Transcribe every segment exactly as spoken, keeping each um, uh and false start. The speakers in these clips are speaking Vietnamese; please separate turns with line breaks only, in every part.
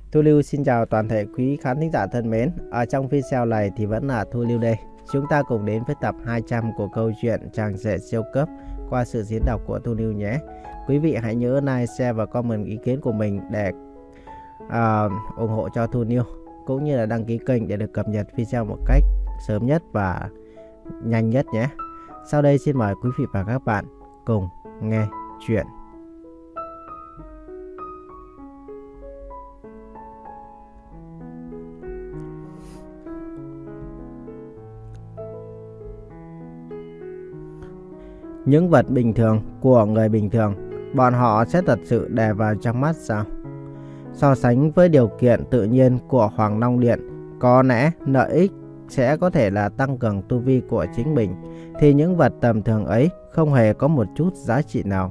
Thu Lưu xin chào toàn thể quý khán thính giả thân mến. Ở trong video này thì vẫn là Thu Lưu đây. Chúng ta cùng đến với tập hai trăm của câu chuyện Chàng rể siêu cấp qua sự diễn đọc của Thu Lưu nhé. Quý vị hãy nhớ like, share và comment ý kiến của mình để uh, ủng hộ cho Thu Lưu, cũng như là đăng ký kênh để được cập nhật video một cách sớm nhất và nhanh nhất nhé. Sau đây xin mời quý vị và các bạn cùng nghe chuyện. Những vật bình thường của người bình thường, bọn họ sẽ thật sự đè vào trong mắt sao? So sánh với điều kiện tự nhiên của Hoàng Long Điện, có lẽ lợi ích sẽ có thể là tăng cường tu vi của chính mình, thì những vật tầm thường ấy không hề có một chút giá trị nào.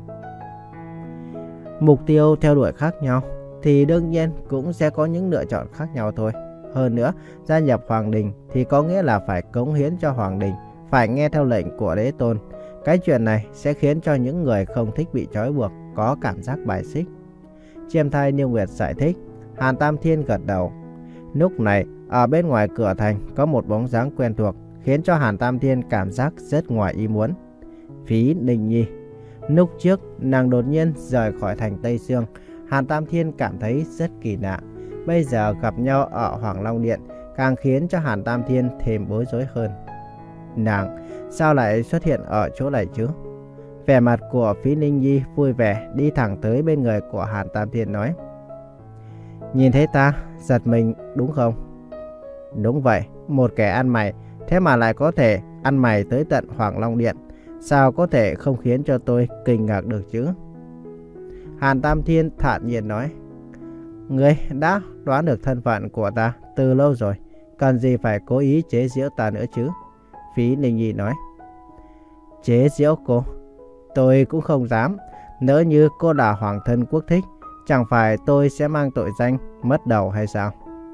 Mục tiêu theo đuổi khác nhau, thì đương nhiên cũng sẽ có những lựa chọn khác nhau thôi. Hơn nữa, gia nhập Hoàng Đình thì có nghĩa là phải cống hiến cho Hoàng Đình, phải nghe theo lệnh của Đế Tôn. Cái chuyện này sẽ khiến cho những người không thích bị trói buộc có cảm giác bài xích. Chiêm Thai Niêu Nguyệt giải thích. Hàn Tam Thiên gật đầu. Lúc này, ở bên ngoài cửa thành có một bóng dáng quen thuộc, khiến cho Hàn Tam Thiên cảm giác rất ngoài ý muốn. Phí Ninh Nhi. Lúc trước, nàng đột nhiên rời khỏi thành Tây Sương. Hàn Tam Thiên cảm thấy rất kỳ lạ. Bây giờ gặp nhau ở Hoàng Long Điện, càng khiến cho Hàn Tam Thiên thêm bối rối hơn. Nàng sao lại xuất hiện ở chỗ này chứ? Vẻ mặt của Phí Ninh Nhi vui vẻ đi thẳng tới bên người của Hàn Tam Thiên nói. Nhìn thấy ta, giật mình đúng không? Đúng vậy, một kẻ ăn mày, thế mà lại có thể ăn mày tới tận Hoàng Long Điện. Sao có thể không khiến cho tôi kinh ngạc được chứ? Hàn Tam Thiên thản nhiên nói. Ngươi đã đoán được thân phận của ta từ lâu rồi, cần gì phải cố ý chế giễu ta nữa chứ? Phí Ninh Nhi nói. Chế giễu cô? Tôi cũng không dám. Nếu như cô là hoàng thân quốc thích, chẳng phải tôi sẽ mang tội danh mất đầu hay sao?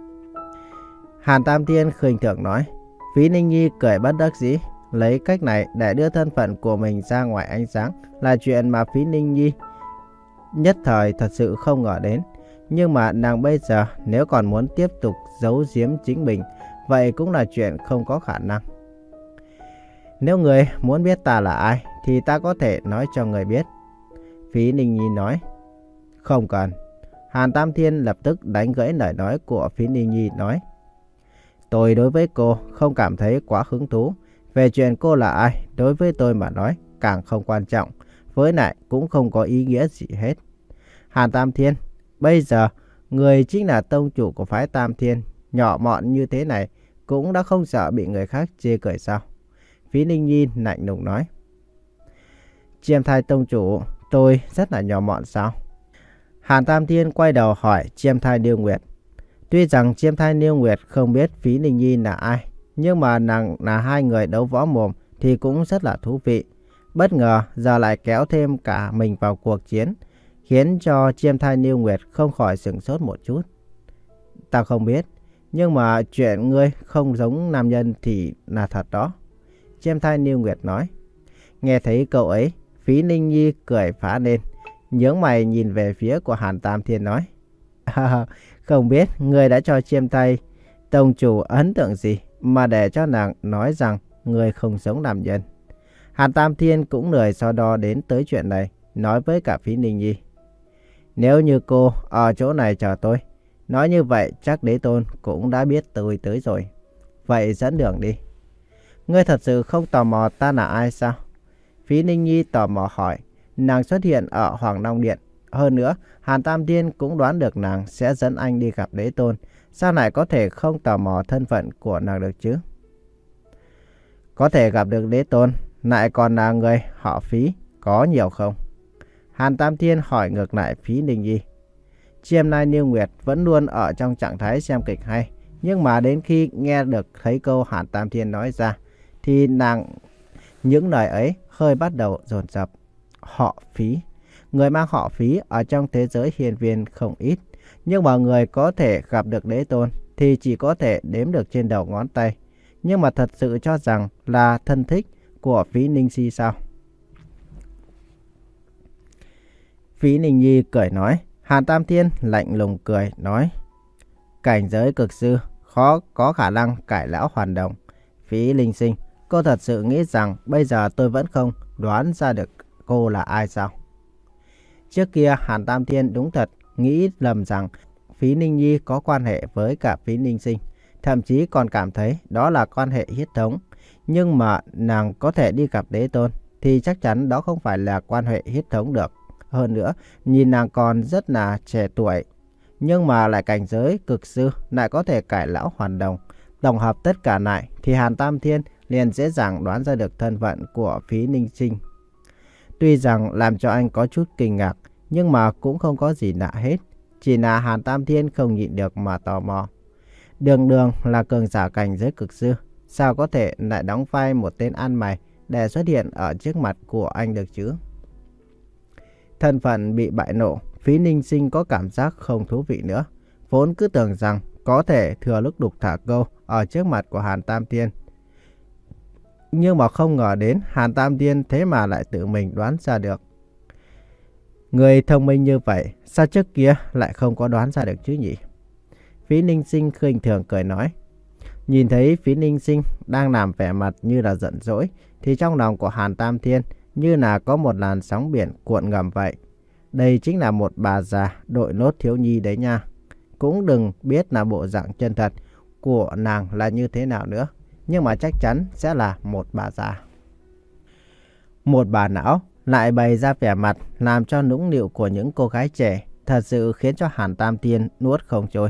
Hàn Tam Thiên khinh thường nói. Phí Ninh Nhi cười bất đắc dĩ. Lấy cách này để đưa thân phận của mình ra ngoài ánh sáng là chuyện mà Phí Ninh Nhi nhất thời thật sự không ngờ đến. Nhưng mà nàng bây giờ nếu còn muốn tiếp tục giấu giếm chính mình, vậy cũng là chuyện không có khả năng. Nếu người muốn biết ta là ai thì ta có thể nói cho người biết. Phí Ninh Nhi nói. Không cần. Hàn Tam Thiên lập tức đánh gãy lời nói của Phí Ninh Nhi nói. Tôi đối với cô không cảm thấy quá hứng thú. Về chuyện cô là ai, đối với tôi mà nói càng không quan trọng. Với lại cũng không có ý nghĩa gì hết. Hàn Tam Thiên, bây giờ người chính là tông chủ của phái Tam Thiên. Nhỏ mọn như thế này cũng đã không sợ bị người khác chê cười sao? Phí Ninh Nhi lạnh lùng nói. Chiêm Thai tông chủ, tôi rất là nhỏ mọn sao? Hàn Tam Thiên quay đầu hỏi Chiêm Thai Niêu Nguyệt. Tuy rằng Chiêm Thai Niêu Nguyệt không biết Phí Ninh Nhi là ai, nhưng mà nàng là hai người đấu võ mồm thì cũng rất là thú vị. Bất ngờ giờ lại kéo thêm cả mình vào cuộc chiến, khiến cho Chiêm Thai Niêu Nguyệt không khỏi sửng sốt một chút. Ta không biết, nhưng mà chuyện ngươi không giống nam nhân thì là thật đó. Chiêm Thai Niêu Nguyệt nói. Nghe thấy câu ấy, Phí Ninh Nhi cười phá lên, nhướng mày nhìn về phía của Hàn Tam Thiên nói. À, không biết ngươi đã cho Chiêm Thai tông chủ ấn tượng gì mà để cho nàng nói rằng ngươi không giống nam nhân. Hàn Tam Thiên cũng lười so đo đến tới chuyện này, nói với cả Phí Ninh Nhi. Nếu như cô ở chỗ này chờ tôi, nói như vậy chắc Đế Tôn cũng đã biết tôi tới rồi. Vậy dẫn đường đi. Ngươi thật sự không tò mò ta là ai sao? Phí Ninh Nhi tò mò hỏi. Nàng xuất hiện ở Hoàng Long Điện. Hơn nữa, Hàn Tam Thiên cũng đoán được nàng sẽ dẫn anh đi gặp Đế Tôn. Sao lại có thể không tò mò thân phận của nàng được chứ? Có thể gặp được Đế Tôn, lại còn là người họ Phí, có nhiều không? Hàn Tam Thiên hỏi ngược lại Phí Ninh Nhi. Chiêm Thai Niêu Nguyệt vẫn luôn ở trong trạng thái xem kịch hay. Nhưng mà đến khi nghe được thấy câu Hàn Tam Thiên nói ra, thì nàng những lời ấy hơi bắt đầu dồn dập. Họ Phí. Người mang họ Phí ở trong thế giới hiên viên không ít. Nhưng mà người có thể gặp được Đế Tôn thì chỉ có thể đếm được trên đầu ngón tay. Nhưng mà thật sự cho rằng là thân thích của Phí Ninh Nhi sao? Phí Ninh Nhi cười nói. Hàn Tam Thiên lạnh lùng cười nói. Cảnh giới cực sư khó có khả năng cải lão hoàn đồng. Phí Linh Sinh, cô thật sự nghĩ rằng bây giờ tôi vẫn không đoán ra được cô là ai sao? Trước kia Hàn Tam Thiên đúng thật nghĩ lầm rằng Phí Ninh Nhi có quan hệ với cả Phí Ninh Sinh. Thậm chí còn cảm thấy đó là quan hệ huyết thống. Nhưng mà nàng có thể đi gặp Đế Tôn thì chắc chắn đó không phải là quan hệ huyết thống được. Hơn nữa, nhìn nàng còn rất là trẻ tuổi. Nhưng mà lại cảnh giới cực sư lại có thể cải lão hoàn đồng. Tổng hợp tất cả lại thì Hàn Tam Thiên liền dễ dàng đoán ra được thân phận của Phí Ninh Sinh. Tuy rằng làm cho anh có chút kinh ngạc, nhưng mà cũng không có gì lạ hết. Chỉ là Hàn Tam Thiên không nhịn được mà tò mò. Đường đường là cường giả cảnh giới cực sư, sao có thể lại đóng vai một tên ăn mày để xuất hiện ở trước mặt của anh được chứ? Thân phận bị bại lộ, Phí Ninh Sinh có cảm giác không thú vị nữa. Vốn cứ tưởng rằng có thể thừa lúc đục thả câu ở trước mặt của Hàn Tam Thiên. Nhưng mà không ngờ đến Hàn Tam Thiên thế mà lại tự mình đoán ra được. Người thông minh như vậy, sao trước kia lại không có đoán ra được chứ nhỉ? Phí Ninh Sinh khinh thường cười nói. Nhìn thấy Phí Ninh Sinh đang làm vẻ mặt như là giận dỗi, thì trong lòng của Hàn Tam Thiên như là có một làn sóng biển cuộn ngầm vậy. Đây chính là một bà già đội nốt thiếu nhi đấy nha. Cũng đừng biết là bộ dạng chân thật của nàng là như thế nào nữa, nhưng mà chắc chắn sẽ là một bà già. Một bà não lại bày ra vẻ mặt làm cho nũng nịu của những cô gái trẻ, thật sự khiến cho Hàn Tam Thiên nuốt không trôi.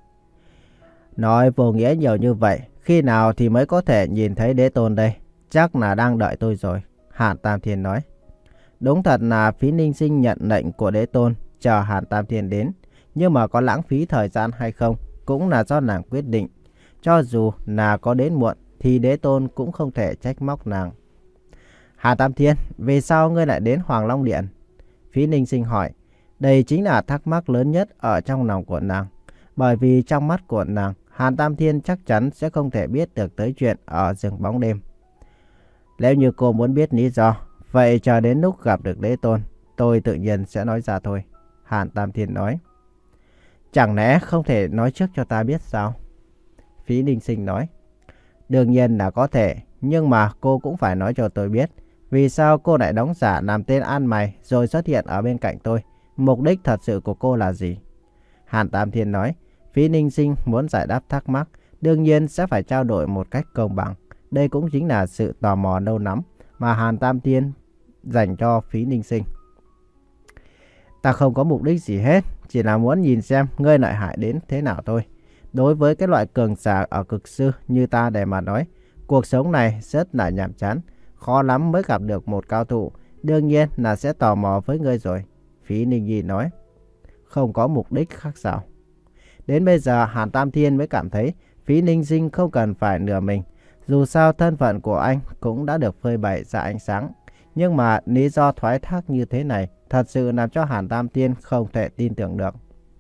Nói vô nghĩa nhiều như vậy, khi nào thì mới có thể nhìn thấy Đế Tôn đây? Chắc là đang đợi tôi rồi, Hàn Tam Thiên nói. Đúng thật là Phí Ninh Sinh nhận lệnh của Đế Tôn chờ Hàn Tam Thiên đến, nhưng mà có lãng phí thời gian hay không cũng là do nàng quyết định. Cho dù là có đến muộn thì Đế Tôn cũng không thể trách móc nàng. Hàn Tam Thiên, vì sao ngươi lại đến Hoàng Long Điện? Phí Ninh Sinh hỏi. Đây chính là thắc mắc lớn nhất ở trong lòng của nàng. Bởi vì trong mắt của nàng, Hàn Tam Thiên chắc chắn sẽ không thể biết được tới chuyện ở rừng bóng đêm. Nếu như cô muốn biết lý do, vậy chờ đến lúc gặp được Đế Tôn, tôi tự nhiên sẽ nói ra thôi, Hàn Tam Thiên nói. Chẳng lẽ không thể nói trước cho ta biết sao? Phí Ninh Sinh nói. Đương nhiên là có thể, nhưng mà cô cũng phải nói cho tôi biết. Vì sao cô lại đóng giả làm tên ăn mày rồi xuất hiện ở bên cạnh tôi? Mục đích thật sự của cô là gì? Hàn Tam Thiên nói. Phí Ninh Sinh muốn giải đáp thắc mắc, đương nhiên sẽ phải trao đổi một cách công bằng. Đây cũng chính là sự tò mò lâu lắm mà Hàn Tam Thiên dành cho Phí Ninh Sinh. Ta không có mục đích gì hết, chỉ là muốn nhìn xem ngươi lợi hại đến thế nào thôi. Đối với cái loại cường giả ở cực sư như ta để mà nói, cuộc sống này rất là nhàm chán, khó lắm mới gặp được một cao thủ, đương nhiên là sẽ tò mò với ngươi rồi. Phí Ninh Nhi nói. Không có mục đích khác sao? Đến bây giờ Hàn Tam Thiên mới cảm thấy Phí Ninh Sinh không cần phải lừa mình. Dù sao thân phận của anh cũng đã được phơi bày ra ánh sáng. Nhưng mà lý do thoái thác như thế này thật sự làm cho Hàn Tam Thiên không thể tin tưởng được.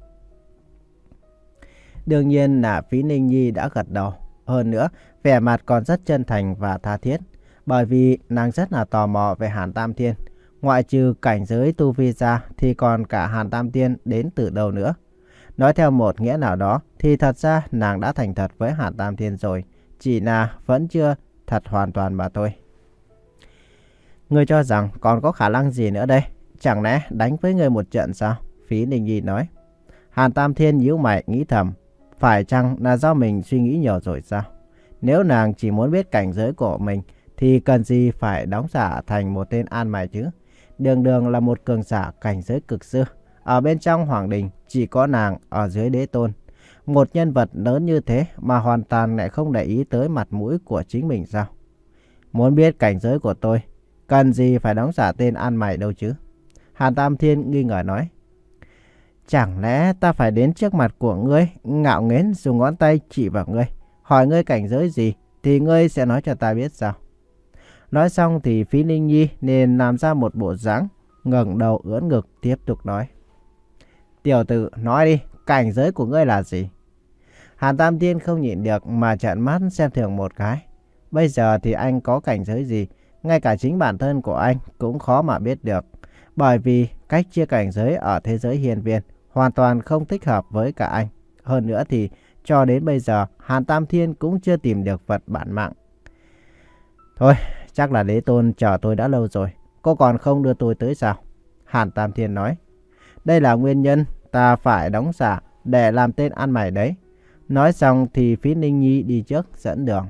Đương nhiên là Phí Ninh Nhi đã gật đầu. Hơn nữa, vẻ mặt còn rất chân thành và tha thiết. Bởi vì nàng rất là tò mò về Hàn Tam Thiên. Ngoại trừ cảnh giới tu vi ra thì còn cả Hàn Tam Thiên đến từ đâu nữa. Nói theo một nghĩa nào đó thì thật ra nàng đã thành thật với Hàn Tam Thiên rồi. Chỉ là vẫn chưa thật hoàn toàn mà thôi. Ngươi cho rằng còn có khả năng gì nữa đây? Chẳng lẽ đánh với ngươi một trận sao? Phí Ninh Nhi nói. Hàn Tam Thiên nhíu mày nghĩ thầm. Phải chăng là do mình suy nghĩ nhiều rồi sao? Nếu nàng chỉ muốn biết cảnh giới của mình thì cần gì phải đóng giả thành một tên an mày chứ? Đường đường là một cường giả cảnh giới cực sư. Ở bên trong Hoàng Đình chỉ có nàng ở dưới Đế Tôn. Một nhân vật lớn như thế mà hoàn toàn lại không để ý tới mặt mũi của chính mình sao? Muốn biết cảnh giới của tôi, cần gì phải đóng giả tên ăn mày đâu chứ? Hàn Tam Thiên nghi ngờ nói. Chẳng lẽ ta phải đến trước mặt của ngươi, ngạo nghễ dùng ngón tay chỉ vào ngươi, hỏi ngươi cảnh giới gì thì ngươi sẽ nói cho ta biết sao? Nói xong thì Phí Ninh Nhi nên làm ra một bộ dáng ngẩng đầu ưỡn ngực tiếp tục nói. Tiểu tử, nói đi, cảnh giới của ngươi là gì? Hàn Tam Thiên không nhịn được mà trợn mắt xem thường một cái. Bây giờ thì anh có cảnh giới gì, ngay cả chính bản thân của anh cũng khó mà biết được. Bởi vì cách chia cảnh giới ở thế giới hiền viên hoàn toàn không thích hợp với cả anh. Hơn nữa thì cho đến bây giờ Hàn Tam Thiên cũng chưa tìm được vật bản mạng. Thôi, chắc là đế tôn chờ tôi đã lâu rồi. Cô còn không đưa tôi tới sao? Hàn Tam Thiên nói. Đây là nguyên nhân ta phải đóng giả để làm tên ăn mày đấy. Nói xong thì Phí Ninh Nhi đi trước dẫn đường.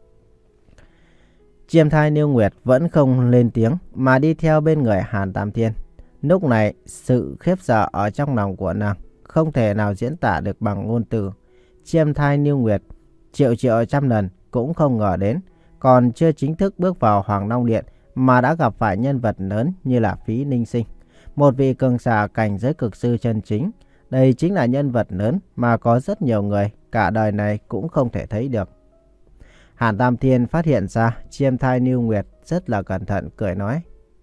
Chiêm Thai Niêu Nguyệt vẫn không lên tiếng mà đi theo bên người Hàn Tam Thiên. Lúc này sự khiếp sợ ở trong lòng của nàng không thể nào diễn tả được bằng ngôn từ. Chiêm Thai Niêu Nguyệt triệu triệu trăm lần cũng không ngờ đến, còn chưa chính thức bước vào Hoàng Long Điện mà đã gặp phải nhân vật lớn như là Phí Ninh Sinh, một vị cường giả cảnh giới cực sư chân chính. Đây chính là nhân vật lớn mà có rất nhiều người cả đời này cũng không thể thấy được. Hàn Tam Thiên phát hiện ra Chiêm Thai Niêu Nguyệt rất là cẩn thận, cười nói.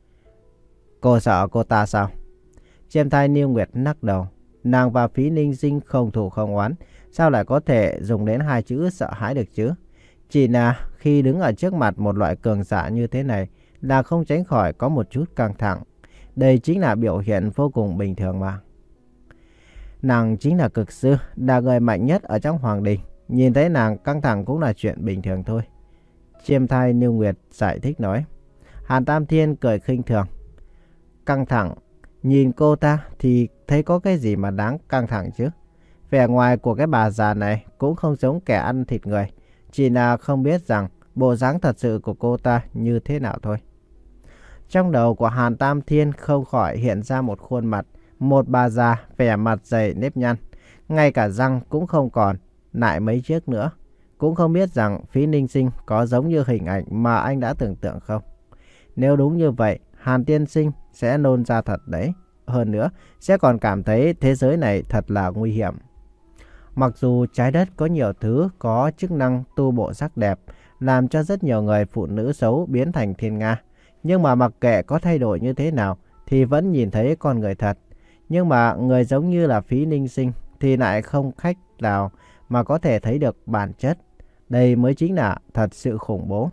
Cô sợ cô ta sao? Chiêm Thai Niêu Nguyệt lắc đầu. Nàng và Phí Ninh Sinh không thù không oán, sao lại có thể dùng đến hai chữ sợ hãi được chứ? Chỉ là khi đứng ở trước mặt một loại cường giả như thế này là không tránh khỏi có một chút căng thẳng. Đây chính là biểu hiện vô cùng bình thường mà. Nàng chính là cực sư, là người mạnh nhất ở trong hoàng đình. Nhìn thấy nàng căng thẳng cũng là chuyện bình thường thôi. Chiêm Thai Niêu Nguyệt giải thích nói. Hàn Tam Thiên cười khinh thường. Căng thẳng? Nhìn cô ta thì thấy có cái gì mà đáng căng thẳng chứ? Vẻ ngoài của cái bà già này cũng không giống kẻ ăn thịt người. Chỉ là không biết rằng bộ dáng thật sự của cô ta như thế nào thôi. Trong đầu của Hàn Tam Thiên không khỏi hiện ra một khuôn mặt. Một bà già vẻ mặt dày nếp nhăn. Ngay cả răng cũng không còn, lại mấy chiếc nữa. Cũng không biết rằng Phí Ninh Sinh có giống như hình ảnh mà anh đã tưởng tượng không? Nếu đúng như vậy, Hàn Tiên Sinh sẽ nôn ra thật đấy. Hơn nữa, sẽ còn cảm thấy thế giới này thật là nguy hiểm. Mặc dù trái đất có nhiều thứ có chức năng tu bổ sắc đẹp, làm cho rất nhiều người phụ nữ xấu biến thành thiên nga. Nhưng mà mặc kệ có thay đổi như thế nào, thì vẫn nhìn thấy con người thật. Nhưng mà người giống như là Phí Ninh Sinh thì lại không cách nào mà có thể thấy được bản chất. Đây mới chính là thật sự khủng bố.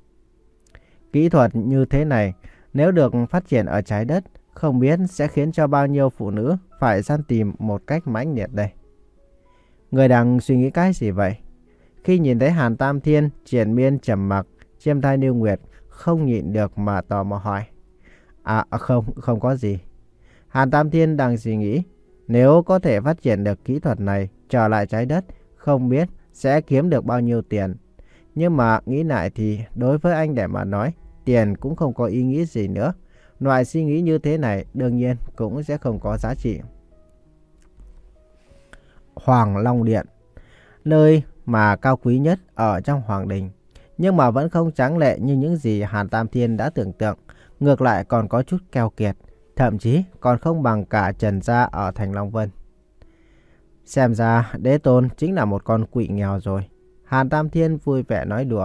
Kỹ thuật như thế này, nếu được phát triển ở trái đất, không biết sẽ khiến cho bao nhiêu phụ nữ phải săn tìm một cách mãnh liệt đây. Người đang suy nghĩ cái gì vậy? Khi nhìn thấy Hàn Tam Thiên triền miên trầm mặc, Chiêm Thai Niêu Nguyệt không nhịn được mà tò mò hỏi. À không, không có gì. Hàn Tam Thiên đang suy nghĩ, nếu có thể phát triển được kỹ thuật này trở lại trái đất, không biết sẽ kiếm được bao nhiêu tiền. Nhưng mà nghĩ lại thì đối với anh để mà nói, tiền cũng không có ý nghĩa gì nữa. Loại suy nghĩ như thế này đương nhiên cũng sẽ không có giá trị. Hoàng Long Điện, nơi mà cao quý nhất ở trong hoàng đình, nhưng mà vẫn không tráng lệ như những gì Hàn Tam Thiên đã tưởng tượng. Ngược lại còn có chút keo kiệt, thậm chí còn không bằng cả Trần gia ở thành Long Vân. Xem ra đế tôn chính là một con quỷ nghèo rồi. Hàn Tam Thiên vui vẻ nói đùa.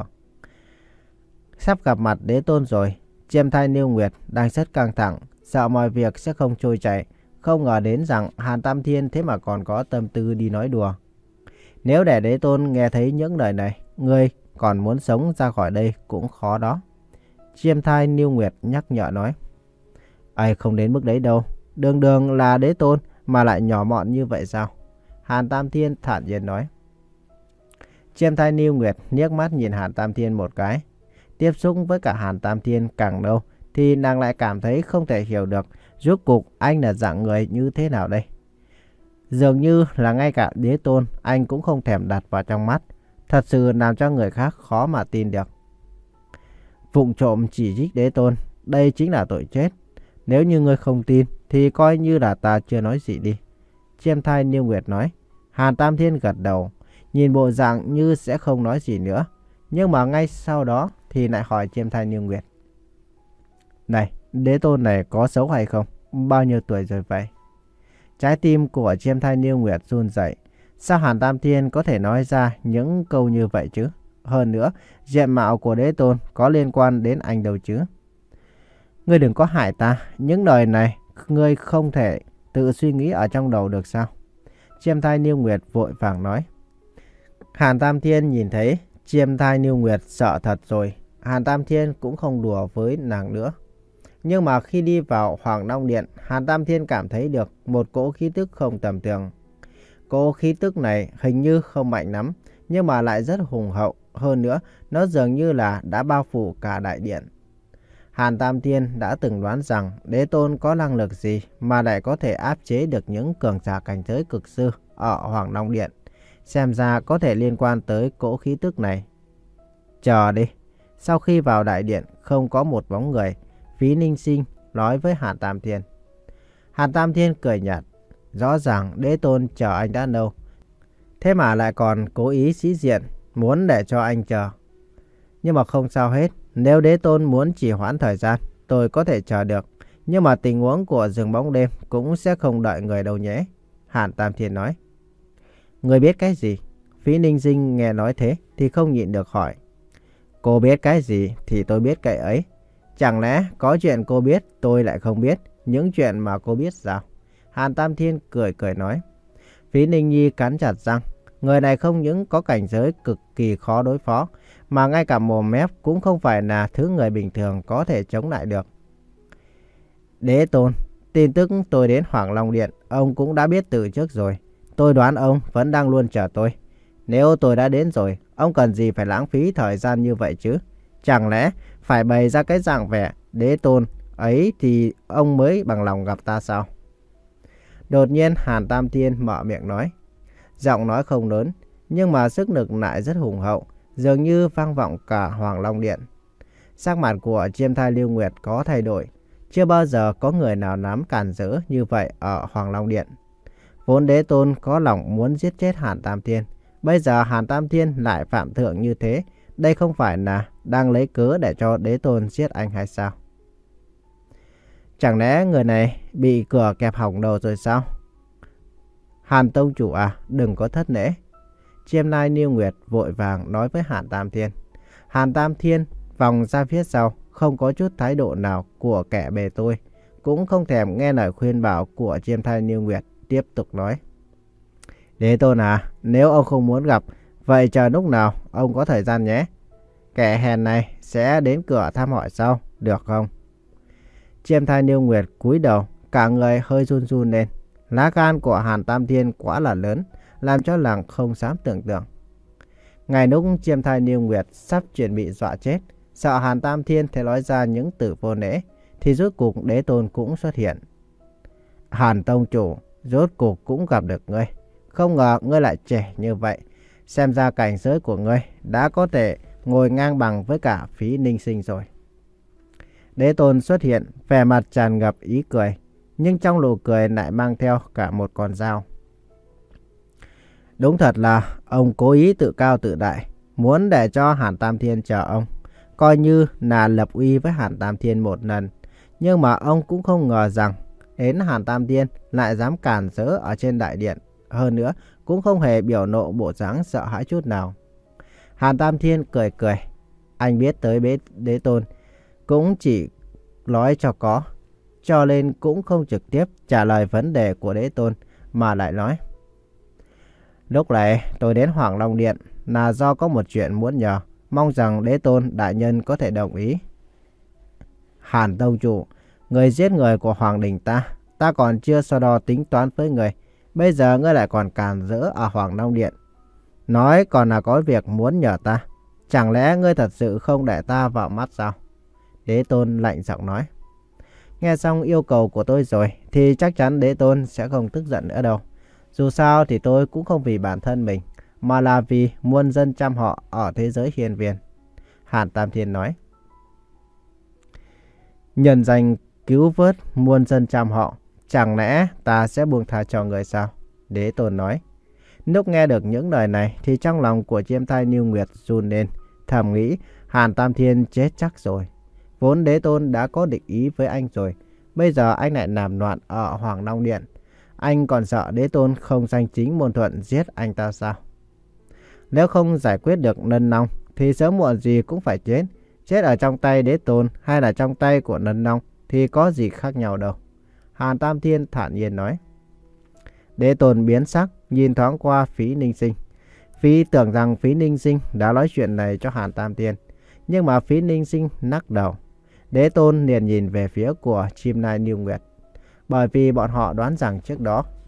Sắp gặp mặt đế tôn rồi. Chiêm Thai Niêu Nguyệt đang rất căng thẳng, sợ mọi việc sẽ không trôi chảy. Không ngờ đến rằng Hàn Tam Thiên thế mà còn có tâm tư đi nói đùa. Nếu để đế tôn nghe thấy những lời này, ngươi còn muốn sống ra khỏi đây cũng khó đó. Chiêm Thai Niêu Nguyệt nhắc nhở nói. Ai không đến mức đấy đâu. Đường đường là đế tôn mà lại nhỏ mọn như vậy sao? Hàn Tam Thiên thản nhiên nói. Chiêm Thai Niêu Nguyệt liếc mắt nhìn Hàn Tam Thiên một cái. Tiếp xúc với cả Hàn Tam Thiên càng lâu thì nàng lại cảm thấy không thể hiểu được rốt cuộc anh là dạng người như thế nào đây. Dường như là ngay cả đế tôn anh cũng không thèm đặt vào trong mắt. Thật sự làm cho người khác khó mà tin được. Vụng trộm chỉ trích đế tôn, đây chính là tội chết. Nếu như ngươi không tin thì coi như là ta chưa nói gì đi. Chiêm Thai Niêu Nguyệt nói. Hàn Tam Thiên gật đầu, nhìn bộ dạng như sẽ không nói gì nữa. Nhưng mà ngay sau đó thì lại hỏi Chiêm Thai Niêu Nguyệt. Này, đế tôn này có xấu hay không? Bao nhiêu tuổi rồi vậy? Trái tim của Chiêm Thai Niêu Nguyệt run rẩy. Sao Hàn Tam Thiên có thể nói ra những câu như vậy chứ? Hơn nữa, diện mạo của đế tôn có liên quan đến anh đâu chứ? Ngươi đừng có hại ta. Những lời này ngươi không thể tự suy nghĩ ở trong đầu được sao? Chiêm Thai Niêu Nguyệt vội vàng nói. Hàn Tam Thiên nhìn thấy Chiêm Thai Niêu Nguyệt sợ thật rồi. Hàn Tam Thiên cũng không đùa với nàng nữa. Nhưng mà khi đi vào Hoàng Long Điện, Hàn Tam Thiên cảm thấy được một cỗ khí tức không tầm thường. Cỗ khí tức này hình như không mạnh lắm, nhưng mà lại rất hùng hậu. Hơn nữa, nó dường như là đã bao phủ cả đại điện. Hàn Tam Thiên đã từng đoán rằng đế tôn có năng lực gì mà lại có thể áp chế được những cường giả cảnh giới cực sư ở Hoàng Long Điện. Xem ra có thể liên quan tới cỗ khí tức này. Chờ đi. Sau khi vào đại điện không có một bóng người, Phí Ninh Sinh nói với Hàn Tam Thiên. Hàn Tam Thiên cười nhạt. Rõ ràng đế tôn chờ anh đã lâu, thế mà lại còn cố ý sĩ diện, muốn để cho anh chờ. Nhưng mà không sao hết, nếu đế tôn muốn trì hoãn thời gian, tôi có thể chờ được. Nhưng mà tình huống của rừng bóng đêm cũng sẽ không đợi người đâu nhé. Hàn Tam Thiên nói. Người biết cái gì? Phí Ninh Sinh nghe nói thế thì không nhịn được hỏi. Cô biết cái gì thì tôi biết cái ấy. Chẳng lẽ có chuyện cô biết tôi lại không biết những chuyện mà cô biết sao? Hàn Tam Thiên cười cười nói. Phí Ninh Nhi cắn chặt răng. Người này không những có cảnh giới cực kỳ khó đối phó, mà ngay cả mồm mép cũng không phải là thứ người bình thường có thể chống lại được. Đế tôn, tin tức tôi đến Hoàng Long Điện, ông cũng đã biết từ trước rồi. Tôi đoán ông vẫn đang luôn chờ tôi. Nếu tôi đã đến rồi, ông cần gì phải lãng phí thời gian như vậy chứ? Chẳng lẽ phải bày ra cái dạng vẻ đế tôn ấy thì ông mới bằng lòng gặp ta sao? Đột nhiên Hàn Tam Thiên mở miệng nói. Giọng nói không lớn, nhưng mà sức lực lại rất hùng hậu, dường như vang vọng cả Hoàng Long Điện. Sắc mặt của Chiêm Thai Lưu Nguyệt có thay đổi. Chưa bao giờ có người nào dám cản rỡ như vậy ở Hoàng Long Điện. Vốn đế tôn có lòng muốn giết chết Hàn Tam Thiên. Bây giờ Hàn Tam Thiên lại phạm thượng như thế. Đây không phải là đang lấy cớ để cho đế tôn giết anh hay sao? Chẳng lẽ người này bị cửa kẹp hỏng đầu rồi sao? Hàn tông chủ à, đừng có thất lễ. Chiêm Nai Niêu Nguyệt vội vàng nói với Hàn Tam Thiên. Hàn Tam Thiên vòng ra phía sau, không có chút thái độ nào của kẻ bề tôi, cũng không thèm nghe lời khuyên bảo của Chiêm Thai Niêu Nguyệt, tiếp tục nói. Đế tôn à, nếu ông không muốn gặp, vậy chờ lúc nào ông có thời gian nhé. Kẻ hèn này sẽ đến cửa thăm hỏi sau, được không? Chiêm Thai Niêu Nguyệt cúi đầu, cả người hơi run run lên. Lá gan của Hàn Tam Thiên quá là lớn, làm cho nàng không dám tưởng tượng. Ngày lúc Chiêm Thai Niêu Nguyệt sắp chuẩn bị dọa chết, sợ Hàn Tam Thiên thể nói ra những từ vô lễ, thì rốt cuộc đế tôn cũng xuất hiện. Hàn tông chủ, rốt cuộc cũng gặp được ngươi. Không ngờ ngươi lại trẻ như vậy. Xem ra cảnh giới của ngươi đã có thể ngồi ngang bằng với cả Phí Ninh Sinh rồi. Đế tôn xuất hiện, vẻ mặt tràn ngập ý cười, nhưng trong nụ cười lại mang theo cả một con dao. Đúng thật là ông cố ý tự cao tự đại, muốn để cho Hàn Tam Thiên chờ ông, coi như là lập uy với Hàn Tam Thiên một lần. Nhưng mà ông cũng không ngờ rằng đến Hàn Tam Thiên lại dám cản rỡ ở trên đại điện. Hơn nữa cũng không hề biểu lộ bộ dáng sợ hãi chút nào. Hàn Tam Thiên cười cười. Anh biết tới bế đế tôn cũng chỉ nói cho có, cho nên cũng không trực tiếp trả lời vấn đề của đế tôn, mà lại nói. Lúc này tôi đến Hoàng Long Điện là do có một chuyện muốn nhờ, mong rằng đế tôn đại nhân có thể đồng ý. Hàn tông chủ, người giết người của Hoàng đình ta, ta còn chưa so đo tính toán với người. Bây giờ ngươi lại còn cản rỡ ở Hoàng Long Điện, nói còn là có việc muốn nhờ ta. Chẳng lẽ ngươi thật sự không để ta vào mắt sao? Đế tôn lạnh giọng nói. Nghe xong yêu cầu của tôi rồi thì chắc chắn đế tôn sẽ không tức giận nữa đâu. Dù sao thì tôi cũng không vì bản thân mình, mà là vì muôn dân trăm họ ở thế giới hiên viên. Hàn Tam Thiên nói. Nhân danh cứu vớt muôn dân trăm họ, chẳng lẽ ta sẽ buông tha cho người sao? Đế tôn nói. Lúc nghe được những lời này thì trong lòng của Chiêm Thai Niêu Nguyệt run lên, thầm nghĩ Hàn Tam Thiên chết chắc rồi. Vốn đế tôn đã có định ý với anh rồi, bây giờ anh lại làm loạn ở Hoàng Long Điện. Anh còn sợ đế tôn không danh chính ngôn thuận giết anh ta sao? Nếu không giải quyết được Nân Long thì sớm muộn gì cũng phải chết. Chết ở trong tay đế tôn hay là trong tay của Nân Long thì có gì khác nhau đâu. Hàn Tam Thiên thản nhiên nói. Đế tôn biến sắc, nhìn thoáng qua Phí Ninh Sinh. Phí tưởng rằng Phí Ninh Sinh đã nói chuyện này cho Hàn Tam Thiên, nhưng mà Phí Ninh Sinh lắc đầu. Đế tôn liền nhìn về phía của Chiêm Nai Niêu Nguyệt, bởi vì bọn họ đoán rằng trước đó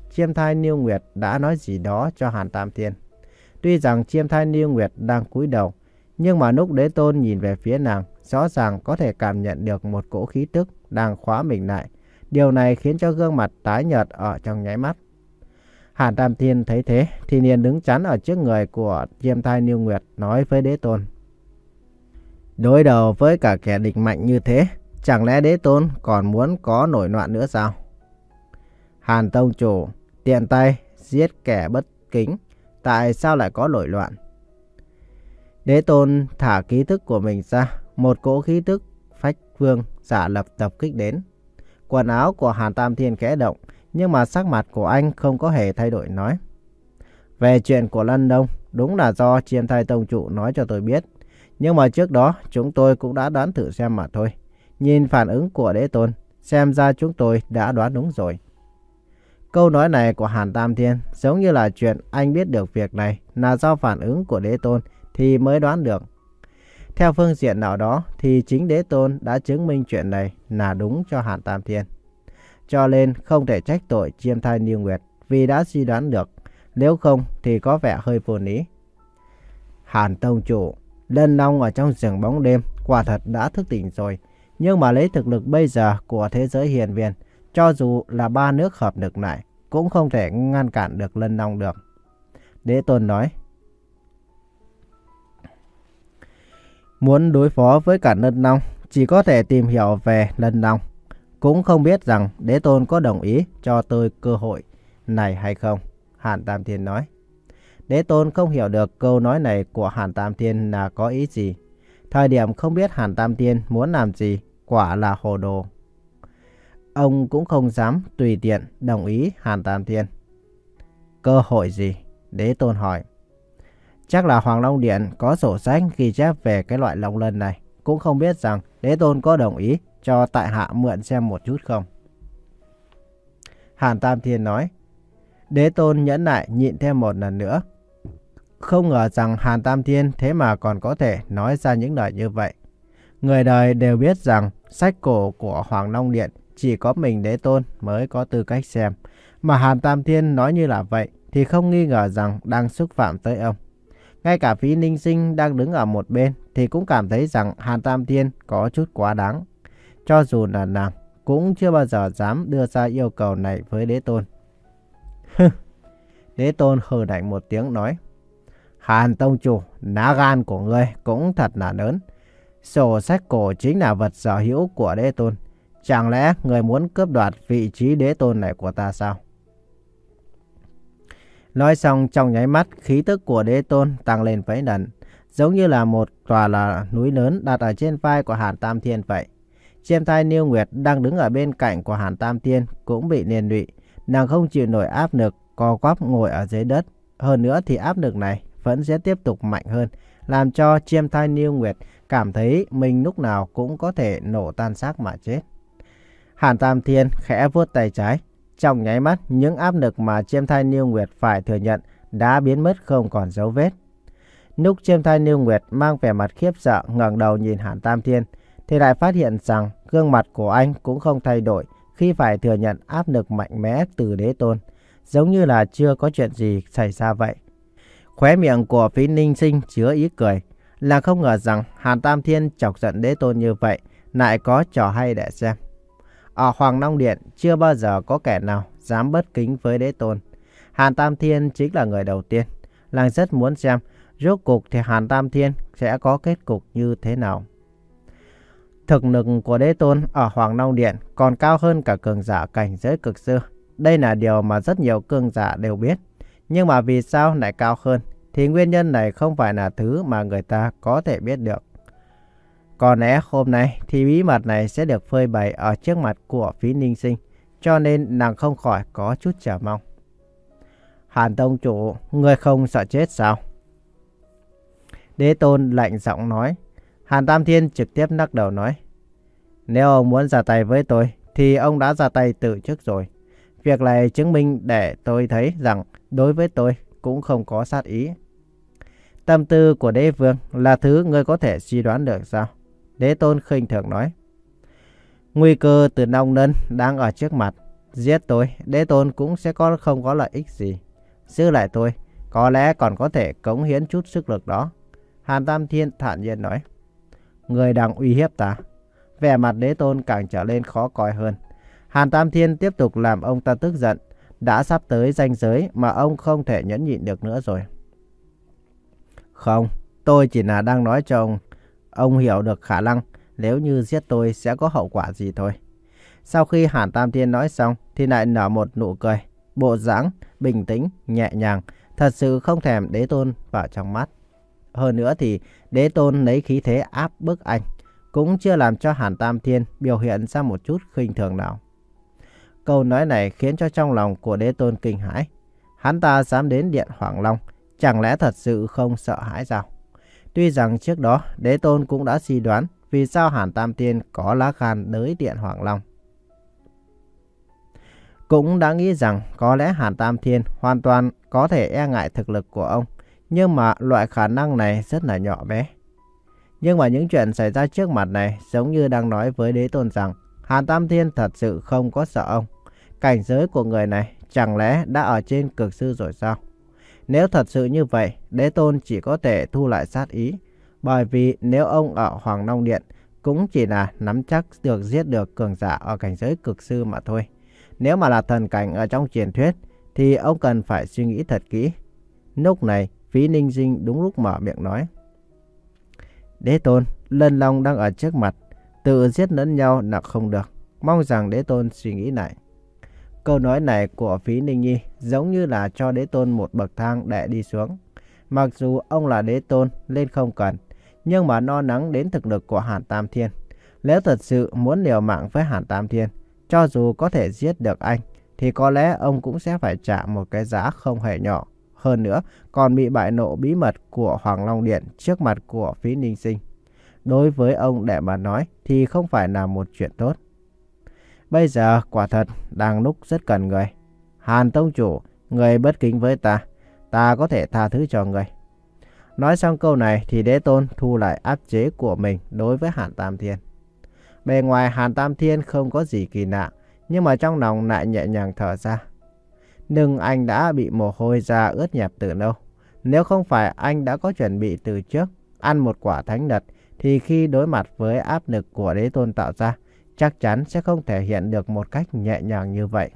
Chiêm Thai Niêu Nguyệt đã nói gì đó cho Hàn Tam Thiên. Tuy rằng Chiêm Thai Niêu Nguyệt đang cúi đầu, nhưng mà lúc Đế Tôn nhìn về phía nàng, rõ ràng có thể cảm nhận được một cỗ khí tức đang khóa mình lại. Điều này khiến cho gương mặt tái nhợt ở trong nháy mắt. Hàn Tam Thiên thấy thế thì liền đứng chắn ở trước người của Chiêm Thai Niêu Nguyệt, nói với Đế Tôn: đối đầu với cả kẻ địch mạnh như thế, chẳng lẽ Đế Tôn còn muốn có nổi loạn nữa sao? Hàn tông chủ tiện tay giết kẻ bất kính, tại sao lại có nổi loạn? Đế Tôn thả khí tức của mình ra, một cỗ khí tức phách vương giả lập tập kích đến. Quần áo của Hàn Tam Thiên khẽ động, nhưng mà sắc mặt của anh không có hề thay đổi, nói: về chuyện của Lân Đông, đúng là do Chiêm Thai tông chủ nói cho tôi biết. Nhưng mà trước đó chúng tôi cũng đã đoán thử xem mà thôi. Nhìn phản ứng của Đế Tôn, xem ra chúng tôi đã đoán đúng rồi. Câu nói này của Hàn Tam Thiên giống như là chuyện anh biết được việc này là do phản ứng của Đế Tôn thì mới đoán được. Theo phương diện nào đó thì chính Đế Tôn đã chứng minh chuyện này là đúng cho Hàn Tam Thiên. Cho nên không thể trách tội Chiêm Thai Niêu Nguyệt vì đã suy đoán được. Nếu không thì có vẻ hơi vô lý. Hàn tông chủ, Lân Long ở trong rừng bóng đêm quả thật đã thức tỉnh rồi. Nhưng mà lấy thực lực bây giờ của thế giới hiền viên, cho dù là ba nước hợp lực lại, cũng không thể ngăn cản được Lân Long được. Đế Tôn nói: muốn đối phó với cả Lân Long, chỉ có thể tìm hiểu về Lân Long. Cũng không biết rằng Đế Tôn có đồng ý cho tôi cơ hội này hay không? Hàn Tam Thiên nói. Đế Tôn không hiểu được câu nói này của Hàn Tam Thiên là có ý gì. Thời điểm không biết Hàn Tam Thiên muốn làm gì, quả là hồ đồ. Ông cũng không dám tùy tiện đồng ý Hàn Tam Thiên. Cơ hội gì? Đế Tôn hỏi. Chắc là Hoàng Long Điện có sổ sách ghi chép về cái loại long lân này. Cũng không biết rằng Đế Tôn có đồng ý cho tại hạ mượn xem một chút không? Hàn Tam Thiên nói. Đế Tôn nhẫn nại nhịn thêm một lần nữa. Không ngờ rằng Hàn Tam Thiên thế mà còn có thể nói ra những lời như vậy. Người đời đều biết rằng sách cổ của Hoàng Long Điện chỉ có mình Đế Tôn mới có tư cách xem. Mà Hàn Tam Thiên nói như là vậy thì không nghi ngờ rằng đang xúc phạm tới ông. Ngay cả Phí Ninh Sinh đang đứng ở một bên thì cũng cảm thấy rằng Hàn Tam Thiên có chút quá đáng. Cho dù là nàng cũng chưa bao giờ dám đưa ra yêu cầu này với Đế Tôn. Đế Tôn hừ lạnh một tiếng nói. Hàn tông chủ, lá gan của ngươi cũng thật là lớn. Sổ sách cổ chính là vật sở hữu của Đế Tôn. Chẳng lẽ người muốn cướp đoạt vị trí Đế Tôn này của ta sao? Nói xong trong nháy mắt, khí tức của Đế Tôn tăng lên mấy lần, giống như là một tòa là núi lớn đặt ở trên vai của Hàn Tam Thiên vậy. Chiêm Thai Niêu Nguyệt đang đứng ở bên cạnh của Hàn Tam Thiên cũng bị liên lụy. Nàng không chịu nổi áp lực, co quắp ngồi ở dưới đất. Hơn nữa thì áp lực này vẫn sẽ tiếp tục mạnh hơn, làm cho Chiêm Thai Niêu Nguyệt cảm thấy mình lúc nào cũng có thể nổ tan xác mà chết. Hàn Tam Thiên khẽ vuốt tay trái. Trong nháy mắt, những áp lực mà Chiêm Thai Niêu Nguyệt phải thừa nhận đã biến mất không còn dấu vết. Lúc Chiêm Thai Niêu Nguyệt mang vẻ mặt khiếp sợ ngẩng đầu nhìn Hàn Tam Thiên, thì lại phát hiện rằng gương mặt của anh cũng không thay đổi khi phải thừa nhận áp lực mạnh mẽ từ Đế Tôn, giống như là chưa có chuyện gì xảy ra vậy. Khóe miệng của Phí Ninh Sinh chứa ý cười, là không ngờ rằng Hàn Tam Thiên chọc giận Đế Tôn như vậy, lại có trò hay để xem. Ở Hoàng Long Điện chưa bao giờ có kẻ nào dám bất kính với Đế Tôn. Hàn Tam Thiên chính là người đầu tiên. Nàng rất muốn xem rốt cuộc thì Hàn Tam Thiên sẽ có kết cục như thế nào. Thực lực của Đế Tôn ở Hoàng Long Điện còn cao hơn cả cường giả cảnh giới cực sư. Đây là điều mà rất nhiều cường giả đều biết. Nhưng mà vì sao lại cao hơn thì nguyên nhân này không phải là thứ mà người ta có thể biết được. Có lẽ hôm nay thì bí mật này sẽ được phơi bày ở trước mặt của Phí Ninh Sinh, cho nên nàng không khỏi có chút chờ mong. Hàn tông chủ, ngươi không sợ chết sao? Đế Tôn lạnh giọng nói. Hàn Tam Thiên trực tiếp lắc đầu nói. Nếu ông muốn ra tay với tôi thì ông đã ra tay từ trước rồi. Việc này chứng minh để tôi thấy rằng đối với tôi cũng không có sát ý. Tâm tư của Đế Vương là thứ ngươi có thể suy đoán được sao? Đế Tôn khinh thường nói. Nguy cơ từ Long Lân đang ở trước mặt. Giết tôi, đế tôn cũng sẽ có không có lợi ích gì. Giữ lại tôi, có lẽ còn có thể cống hiến chút sức lực đó. Hàn Tam Thiên thản nhiên nói. Người đang uy hiếp ta. Vẻ mặt đế tôn càng trở lên khó coi hơn. Hàn Tam Thiên tiếp tục làm ông ta tức giận. Đã sắp tới ranh giới mà ông không thể nhẫn nhịn được nữa rồi. Không, tôi chỉ là đang nói cho ông. Ông hiểu được khả năng nếu như giết tôi sẽ có hậu quả gì thôi. Sau khi Hàn Tam Thiên nói xong thì lại nở một nụ cười. Bộ dáng bình tĩnh, nhẹ nhàng. Thật sự không thèm đế tôn vào trong mắt. Hơn nữa thì đế tôn lấy khí thế áp bức anh. Cũng chưa làm cho Hàn Tam Thiên biểu hiện ra một chút khinh thường nào. Câu nói này khiến cho trong lòng của đế tôn kinh hãi. Hắn ta dám đến Điện Hoàng Long, chẳng lẽ thật sự không sợ hãi sao? Tuy rằng trước đó đế tôn cũng đã suy đoán vì sao Hàn Tam Thiên có lá gan tới Điện Hoàng Long. Cũng đã nghĩ rằng có lẽ Hàn Tam Thiên hoàn toàn có thể e ngại thực lực của ông. Nhưng mà loại khả năng này rất là nhỏ bé. Nhưng mà những chuyện xảy ra trước mặt này giống như đang nói với đế tôn rằng Hàn Tam Thiên thật sự không có sợ ông. Cảnh giới của người này chẳng lẽ đã ở trên cực sư rồi sao? Nếu thật sự như vậy, đế tôn chỉ có thể thu lại sát ý. Bởi vì nếu ông ở Hoàng Long Điện cũng chỉ là nắm chắc được giết được cường giả ở cảnh giới cực sư mà thôi. Nếu mà là thần cảnh ở trong truyền thuyết thì ông cần phải suy nghĩ thật kỹ. Lúc này Phí Ninh Dinh đúng lúc mở miệng nói. Đế tôn, Lân Long đang ở trước mặt. Tự giết lẫn nhau là không được. Mong rằng đế tôn suy nghĩ lại. Câu nói này của Phí Ninh Nhi giống như là cho đế tôn một bậc thang để đi xuống. Mặc dù ông là đế tôn lên không cần, nhưng mà lo lắng đến thực lực của Hàn Tam Thiên. Nếu thật sự muốn liều mạng với Hàn Tam Thiên, cho dù có thể giết được anh, thì có lẽ ông cũng sẽ phải trả một cái giá không hề nhỏ. Hơn nữa, còn bị bại lộ bí mật của Hoàng Long Điện trước mặt của Phí Ninh Sinh. Đối với ông để mà nói thì không phải là một chuyện tốt. Bây giờ quả thật đang lúc rất cần người. Hàn Tông Chủ, người bất kính với ta, ta có thể tha thứ cho người. Nói xong câu này thì đế tôn thu lại áp chế của mình đối với Hàn Tam Thiên. Bề ngoài Hàn Tam Thiên không có gì kỳ lạ, nhưng mà trong lòng lại nhẹ nhàng thở ra. Nhưng anh đã bị mồ hôi da ướt nhẹp từ lâu. Nếu không phải anh đã có chuẩn bị từ trước, ăn một quả thánh nật, thì khi đối mặt với áp lực của đế tôn tạo ra, chắc chắn sẽ không thể hiện được một cách nhẹ nhàng như vậy.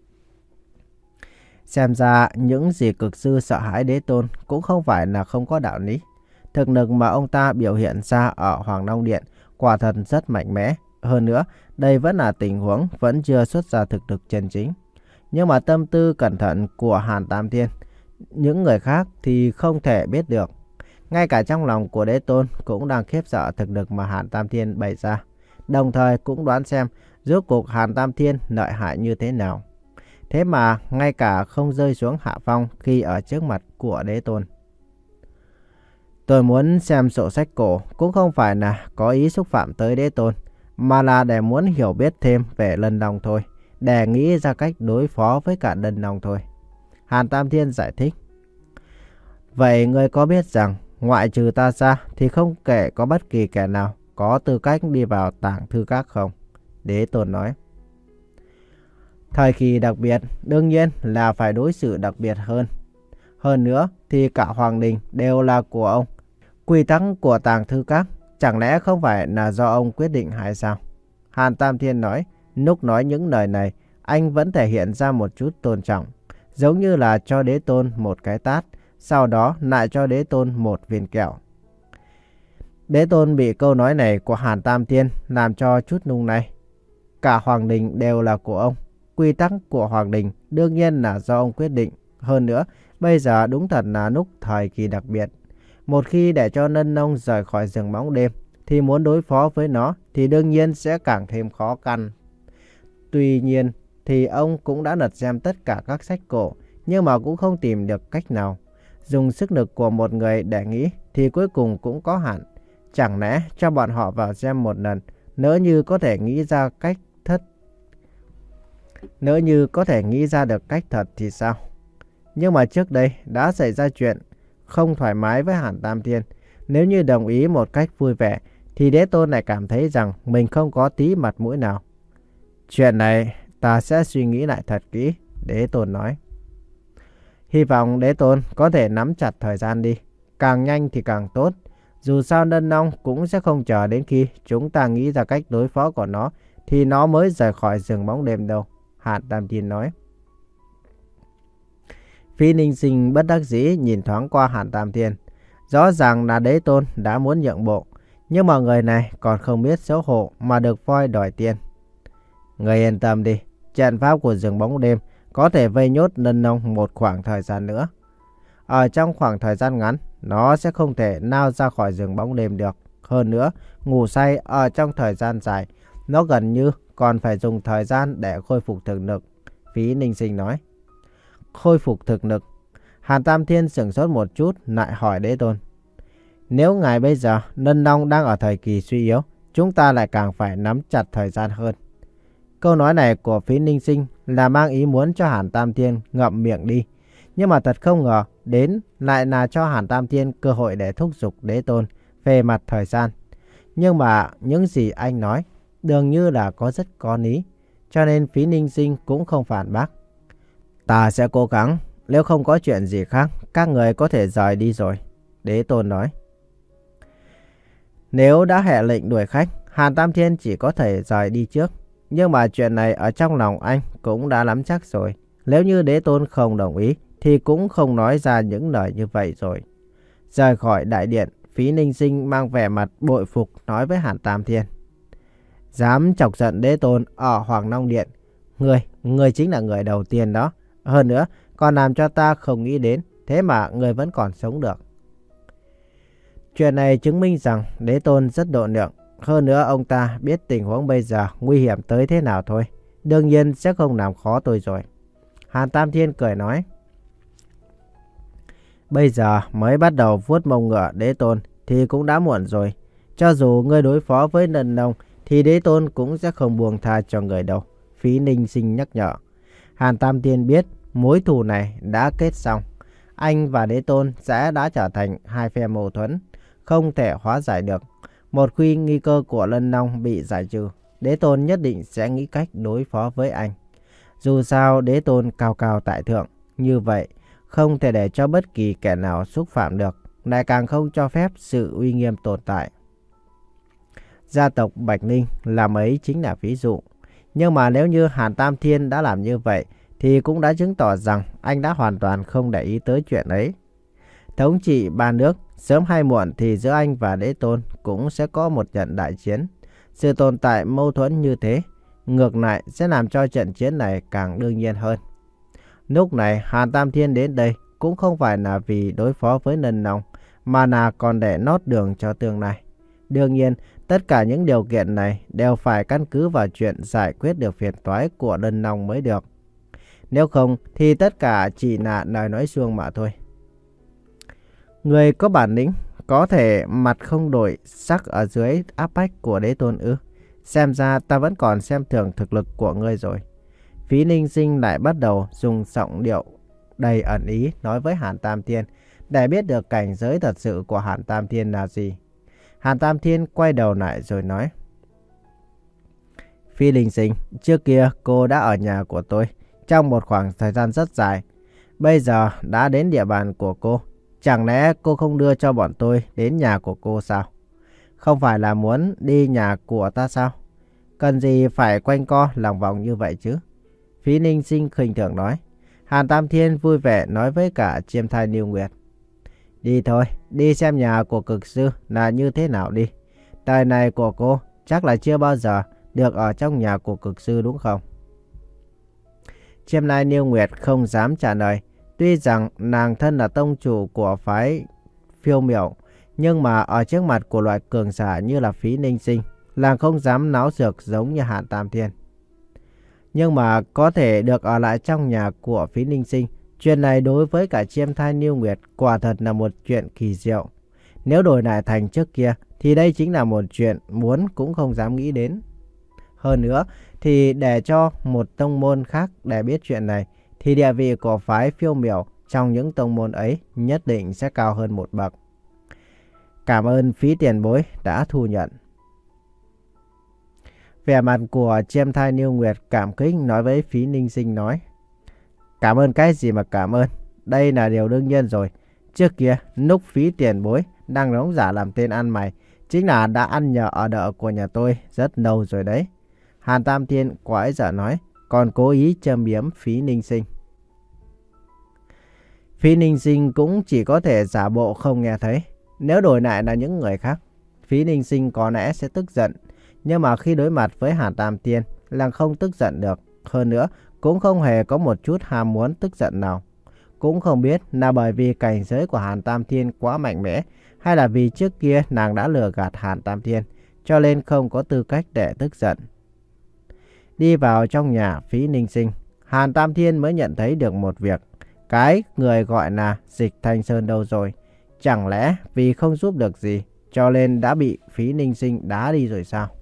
Xem ra những gì cực sư sợ hãi đế tôn cũng không phải là không có đạo lý. Thực lực mà ông ta biểu hiện ra ở Hoàng Long Điện quả thật rất mạnh mẽ. Hơn nữa, đây vẫn là tình huống vẫn chưa xuất ra thực lực chân chính. Nhưng mà tâm tư cẩn thận của Hàn Tam Thiên, những người khác thì không thể biết được. Ngay cả trong lòng của đế tôn cũng đang khiếp sợ thực lực mà Hàn Tam Thiên bày ra. Đồng thời cũng đoán xem rốt cuộc Hàn Tam Thiên lợi hại như thế nào. Thế mà ngay cả không rơi xuống hạ phong khi ở trước mặt của đế tôn. Tôi muốn xem sổ sách cổ cũng không phải là có ý xúc phạm tới đế tôn, mà là để muốn hiểu biết thêm về Lân Long thôi, để nghĩ ra cách đối phó với cả Lân Long thôi. Hàn Tam Thiên giải thích. Vậy ngươi có biết rằng ngoại trừ ta ra thì không kể có bất kỳ kẻ nào có tư cách đi vào tàng thư các không? Đế tôn nói. Thời kỳ đặc biệt đương nhiên là phải đối xử đặc biệt hơn. Hơn nữa thì cả Hoàng Đình đều là của ông. Quy tắc của tàng thư các chẳng lẽ không phải là do ông quyết định hay sao? Hàn Tam Thiên nói. Lúc nói những lời này, anh vẫn thể hiện ra một chút tôn trọng. Giống như là cho đế tôn một cái tát, sau đó lại cho đế tôn một viên kẹo. Đế tôn bị câu nói này của Hàn Tam Thiên làm cho chút nung này. Cả Hoàng Đình đều là của ông. Quy tắc của Hoàng Đình đương nhiên là do ông quyết định. Hơn nữa, bây giờ đúng thật là lúc thời kỳ đặc biệt. Một khi để cho Lân Long rời khỏi rừng bóng đêm, thì muốn đối phó với nó thì đương nhiên sẽ càng thêm khó khăn. Tuy nhiên thì ông cũng đã lật xem tất cả các sách cổ, nhưng mà cũng không tìm được cách nào. Dùng sức lực của một người để nghĩ thì cuối cùng cũng có hạn. Chẳng lẽ cho bọn họ vào xem một lần, nếu như có thể nghĩ ra cách thất Nếu như có thể nghĩ ra được cách thật thì sao? Nhưng mà trước đây đã xảy ra chuyện không thoải mái với Hàn Tam Thiên. Nếu như đồng ý một cách vui vẻ thì đế tôn lại cảm thấy rằng mình không có tí mặt mũi nào. Chuyện này Ta sẽ suy nghĩ lại thật kỹ, Đế Tôn nói. Hy vọng Đế Tôn có thể nắm chặt thời gian đi. Càng nhanh thì càng tốt. Dù sao Nân Long cũng sẽ không chờ đến khi chúng ta nghĩ ra cách đối phó của nó thì nó mới rời khỏi rừng bóng đêm đâu, Hàn Tam Thiên nói. Phí Ninh Sinh bất đắc dĩ nhìn thoáng qua Hàn Tam Thiên. Rõ ràng là Đế Tôn đã muốn nhượng bộ, nhưng mà người này còn không biết xấu hổ mà được voi đòi tiền. Người yên tâm đi, trận pháp của rừng bóng đêm có thể vây nhốt Nân Long một khoảng thời gian nữa. Ở trong khoảng thời gian ngắn, nó sẽ không thể nao ra khỏi rừng bóng đêm được. Hơn nữa, ngủ say ở trong thời gian dài, nó gần như còn phải dùng thời gian để khôi phục thực lực, Phí Ninh Sinh nói. Khôi phục thực lực. Hàn Tam Thiên sửng sốt một chút, lại hỏi Đế Tôn. Nếu ngài bây giờ Nân Long đang ở thời kỳ suy yếu, chúng ta lại càng phải nắm chặt thời gian hơn. Câu nói này của Phí Ninh Sinh là mang ý muốn cho Hàn Tam Thiên ngậm miệng đi. Nhưng mà thật không ngờ, đến lại là cho Hàn Tam Thiên cơ hội để thúc giục Đế Tôn về mặt thời gian. Nhưng mà những gì anh nói dường như là có rất có lý, cho nên Phí Ninh Sinh cũng không phản bác. Ta sẽ cố gắng, nếu không có chuyện gì khác, các người có thể rời đi rồi, Đế Tôn nói. Nếu đã hạ lệnh đuổi khách, Hàn Tam Thiên chỉ có thể rời đi trước. Nhưng mà chuyện này ở trong lòng anh cũng đã nắm chắc rồi. Nếu như Đế Tôn không đồng ý thì cũng không nói ra những lời như vậy rồi. Rời khỏi đại điện, Phí Ninh Sinh mang vẻ mặt bội phục nói với Hàn Tam Thiên. Dám chọc giận Đế Tôn ở Hoàng Long Điện. Người, người chính là người đầu tiên đó. Hơn nữa, còn làm cho ta không nghĩ đến, thế mà người vẫn còn sống được. Chuyện này chứng minh rằng Đế Tôn rất độ lượng. Hơn nữa ông ta biết tình huống bây giờ nguy hiểm tới thế nào thôi. Đương nhiên sẽ không làm khó tôi rồi. Hàn Tam Thiên cười nói. Bây giờ mới bắt đầu vuốt mông ngựa Đế Tôn thì cũng đã muộn rồi. Cho dù ngươi đối phó với Nân Long thì Đế Tôn cũng sẽ không buông tha cho người đâu, Phí Ninh Sinh nhắc nhở. Hàn Tam Thiên biết mối thù này đã kết xong. Anh và Đế Tôn sẽ đã trở thành hai phe mâu thuẫn, không thể hóa giải được. Một khi nguy cơ của Nân Long bị giải trừ, Đế Tôn nhất định sẽ nghĩ cách đối phó với anh. Dù sao Đế Tôn cao cao tại thượng, như vậy không thể để cho bất kỳ kẻ nào xúc phạm được, lại càng không cho phép sự uy nghiêm tồn tại. Gia tộc Bạch Ninh làm ấy chính là ví dụ. Nhưng mà nếu như Hàn Tam Thiên đã làm như vậy thì cũng đã chứng tỏ rằng anh đã hoàn toàn không để ý tới chuyện ấy. Thống trị ba nước, sớm hay muộn thì giữa anh và Đế Tôn cũng sẽ có một trận đại chiến. Sự tồn tại mâu thuẫn như thế, ngược lại sẽ làm cho trận chiến này càng đương nhiên hơn. Lúc này Hàn Tam Thiên đến đây cũng không phải là vì đối phó với Nân Long, mà là còn để nót đường cho tương lai. Đương nhiên, tất cả những điều kiện này đều phải căn cứ vào chuyện giải quyết được phiền toái của Nân Long mới được. Nếu không thì tất cả chỉ là lời nói suông mà thôi. Người có bản lĩnh có thể mặt không đổi sắc ở dưới áp bách của Đế Tôn ư? Xem ra ta vẫn còn xem thường thực lực của ngươi rồi. Phí Ninh Sinh lại bắt đầu dùng giọng điệu đầy ẩn ý nói với Hàn Tam Thiên để biết được cảnh giới thật sự của Hàn Tam Thiên là gì. Hàn Tam Thiên quay đầu lại rồi nói. Phí Ninh Sinh, trước kia cô đã ở nhà của tôi trong một khoảng thời gian rất dài. Bây giờ đã đến địa bàn của cô. Chẳng lẽ cô không đưa cho bọn tôi đến nhà của cô sao? Không phải là muốn đi nhà của ta sao? Cần gì phải quanh co lòng vòng như vậy chứ? Phí Ninh Sinh khinh thường nói. Hàn Tam Thiên vui vẻ nói với cả Chiêm Thai Niêu Nguyệt. Đi thôi, đi xem nhà của cực sư là như thế nào đi. Đời này của cô chắc là chưa bao giờ được ở trong nhà của cực sư đúng không? Chiêm Thai Niêu Nguyệt không dám trả lời. Tuy rằng nàng thân là tông chủ của phái Phiêu Miểu, nhưng mà ở trước mặt của loại cường giả như là Phí Ninh Sinh, nàng không dám náo dược giống như Hàn Tam Thiên. Nhưng mà có thể được ở lại trong nhà của Phí Ninh Sinh, chuyện này đối với cả Chiêm Thai Niêu Nguyệt quả thật là một chuyện kỳ diệu. Nếu đổi lại thành trước kia thì đây chính là một chuyện muốn cũng không dám nghĩ đến. Hơn nữa thì để cho một tông môn khác để biết chuyện này thì địa vị của phái Phiêu Miểu trong những tông môn ấy nhất định sẽ cao hơn một bậc. Cảm ơn Phí tiền bối đã thu nhận. Vẻ mặt của Chiêm Thai Niêu Nguyệt cảm kích nói với Phí Ninh Sinh nói. Cảm ơn cái gì mà cảm ơn. Đây là điều đương nhiên rồi. Trước kia, lúc Phí tiền bối đang đóng giả làm tên ăn mày, chính là đã ăn nhờ ở đợ của nhà tôi rất lâu rồi đấy. Hàn Tam Thiên quái dở nói, còn cố ý châm biếm Phí Ninh Sinh. Phí Ninh Sinh cũng chỉ có thể giả bộ không nghe thấy. Nếu đổi lại là những người khác, Phí Ninh Sinh có lẽ sẽ tức giận. Nhưng mà khi đối mặt với Hàn Tam Thiên là không tức giận được. Hơn nữa, cũng không hề có một chút ham muốn tức giận nào. Cũng không biết là bởi vì cảnh giới của Hàn Tam Thiên quá mạnh mẽ, hay là vì trước kia nàng đã lừa gạt Hàn Tam Thiên, cho nên không có tư cách để tức giận. Đi vào trong nhà Phí Ninh Sinh, Hàn Tam Thiên mới nhận thấy được một việc. Cái người gọi là Dịch Thanh Sơn đâu rồi? Chẳng lẽ vì không giúp được gì, cho nên đã bị Phí Ninh Sinh đá đi rồi sao?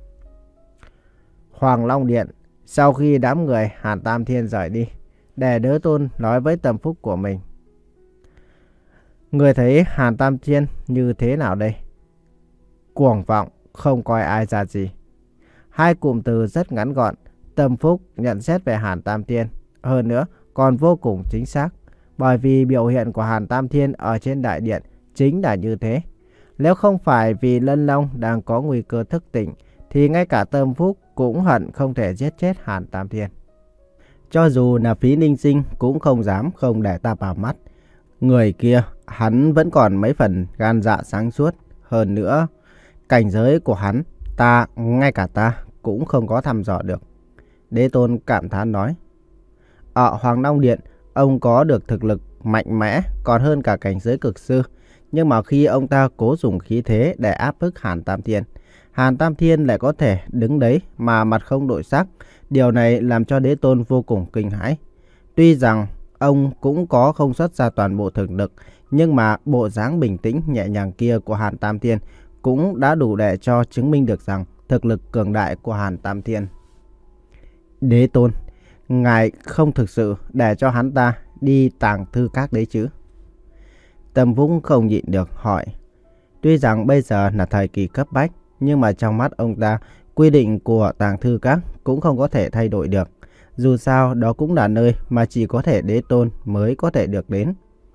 Hoàng Long Điện, sau khi đám người Hàn Tam Thiên rời đi, để Đế Tôn nói với tâm phúc của mình. Người thấy Hàn Tam Thiên như thế nào đây? Cuồng vọng, không coi ai ra gì. Hai cụm từ rất ngắn gọn, tâm phúc nhận xét về Hàn Tam Thiên. Hơn nữa, còn vô cùng chính xác. Bởi vì biểu hiện của Hàn Tam Thiên ở trên đại điện chính là như thế. Nếu không phải vì Lân Long đang có nguy cơ thức tỉnh, thì ngay cả tâm phúc cũng hận không thể giết chết Hàn Tam Thiên. Cho dù là Phí Ninh Sinh cũng không dám không để ta vào mắt. Người kia, hắn vẫn còn mấy phần gan dạ sáng suốt. Hơn nữa, cảnh giới của hắn, ta, ngay cả ta, cũng không có thăm dò được. Đế Tôn cảm thán nói. Ở Hoàng Long Điện, ông có được thực lực mạnh mẽ, còn hơn cả cảnh giới cực sư. Nhưng mà khi ông ta cố dùng khí thế để áp bức Hàn Tam Thiên, Hàn Tam Thiên lại có thể đứng đấy mà mặt không đổi sắc. Điều này làm cho Đế Tôn vô cùng kinh hãi. Tuy rằng ông cũng có không xuất ra toàn bộ thực lực, nhưng mà bộ dáng bình tĩnh nhẹ nhàng kia của Hàn Tam Thiên cũng đã đủ để cho chứng minh được rằng thực lực cường đại của Hàn Tam Thiên. Đế Tôn, ngài không thực sự để cho hắn ta đi Tàng Thư Các đấy chứ? Tâm Vũng không nhịn được hỏi. Tuy rằng bây giờ là thời kỳ cấp bách, nhưng mà trong mắt ông ta, quy định của Tàng Thư Các cũng không có thể thay đổi được. Dù sao, đó cũng là nơi mà chỉ có thể Đế Tôn mới có thể được đến.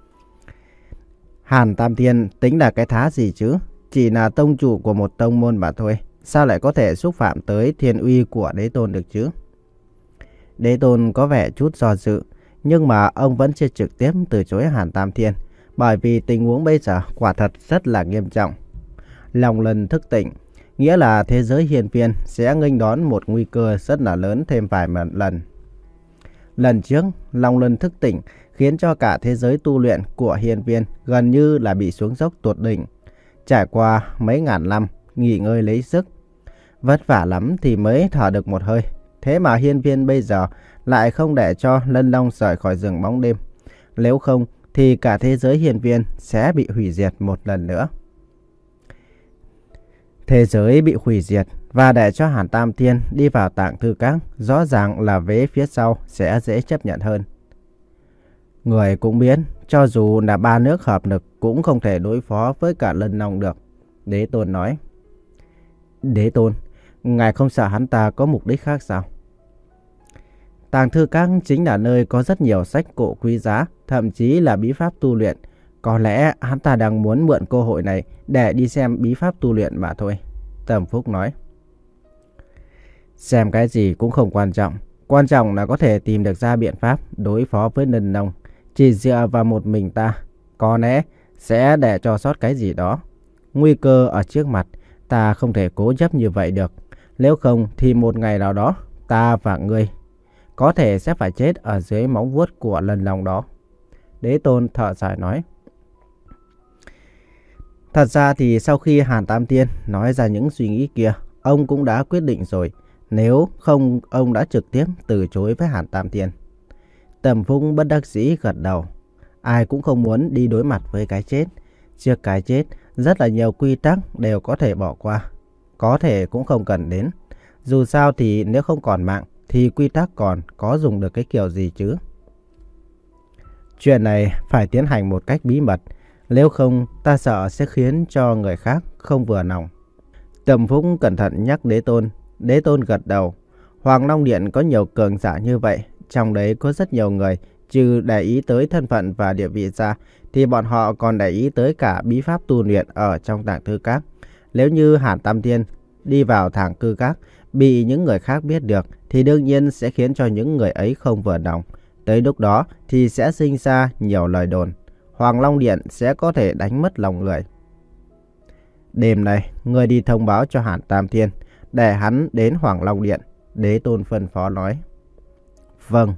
Hàn Tam Thiên tính là cái thá gì chứ? Chỉ là tông chủ của một tông môn mà thôi. Sao lại có thể xúc phạm tới thiên uy của Đế Tôn được chứ? Đế Tôn có vẻ chút do dự, nhưng mà ông vẫn chưa trực tiếp từ chối Hàn Tam Thiên. Bởi vì tình huống bây giờ quả thật rất là nghiêm trọng. Long Lân thức tỉnh, nghĩa là thế giới hiên viên sẽ nghênh đón một nguy cơ rất là lớn thêm vài lần. Lần trước, Long Lân thức tỉnh khiến cho cả thế giới tu luyện của hiên viên gần như là bị xuống dốc tột đỉnh. Trải qua mấy ngàn năm nghỉ ngơi lấy sức, vất vả lắm thì mới thở được một hơi. Thế mà hiên viên bây giờ lại không để cho Lân Long rời khỏi rừng bóng đêm. Nếu không thì cả thế giới hiên viên sẽ bị hủy diệt một lần nữa. Thế giới bị hủy diệt và để cho Hàn Tam Thiên đi vào Tàng Thư Các, rõ ràng là vế phía sau sẽ dễ chấp nhận hơn. Người cũng biết, cho dù là ba nước hợp lực cũng không thể đối phó với cả Lân Long được. Đế Tôn nói. Đế Tôn, ngài không sợ hắn ta có mục đích khác sao? Tàng Thư Các chính là nơi có rất nhiều sách cổ quý giá, thậm chí là bí pháp tu luyện. Có lẽ hắn ta đang muốn mượn cơ hội này để đi xem bí pháp tu luyện mà thôi. Tâm Phúc nói. Xem cái gì cũng không quan trọng. Quan trọng là có thể tìm được ra biện pháp đối phó với Lân Long. Chỉ dựa vào một mình ta, có lẽ sẽ để cho sót cái gì đó. Nguy cơ ở trước mặt, ta không thể cố chấp như vậy được. Nếu không thì một ngày nào đó, ta và ngươi có thể sẽ phải chết ở dưới móng vuốt của Lân Long đó. Đế Tôn thở dài nói. Thật ra thì sau khi Hàn Tam Thiên nói ra những suy nghĩ kia, ông cũng đã quyết định rồi. Nếu không, ông đã trực tiếp từ chối với Hàn Tam Thiên. Tầm Phúc bất đắc dĩ gật đầu. Ai cũng không muốn đi đối mặt với cái chết. Trước cái chết, rất là nhiều quy tắc đều có thể bỏ qua. Có thể cũng không cần đến. Dù sao thì nếu không còn mạng, thì quy tắc còn có dùng được cái kiểu gì chứ? Chuyện này phải tiến hành một cách bí mật. Nếu không, ta sợ sẽ khiến cho người khác không vừa lòng. Tầm Phúc cẩn thận nhắc Đế Tôn. Đế Tôn gật đầu. Hoàng Long Điện có nhiều cường giả như vậy, trong đấy có rất nhiều người, trừ để ý tới thân phận và địa vị ra, thì bọn họ còn để ý tới cả bí pháp tu luyện ở trong tàng thư các. Nếu như Hàn Tam Thiên đi vào tàng thư các, bị những người khác biết được, thì đương nhiên sẽ khiến cho những người ấy không vừa lòng. Tới lúc đó thì sẽ sinh ra nhiều lời đồn. Hoàng Long Điện sẽ có thể đánh mất lòng người. Đêm nay, người đi thông báo cho Hàn Tam Thiên, để hắn đến Hoàng Long Điện. Đế Tôn phân phó nói. Vâng.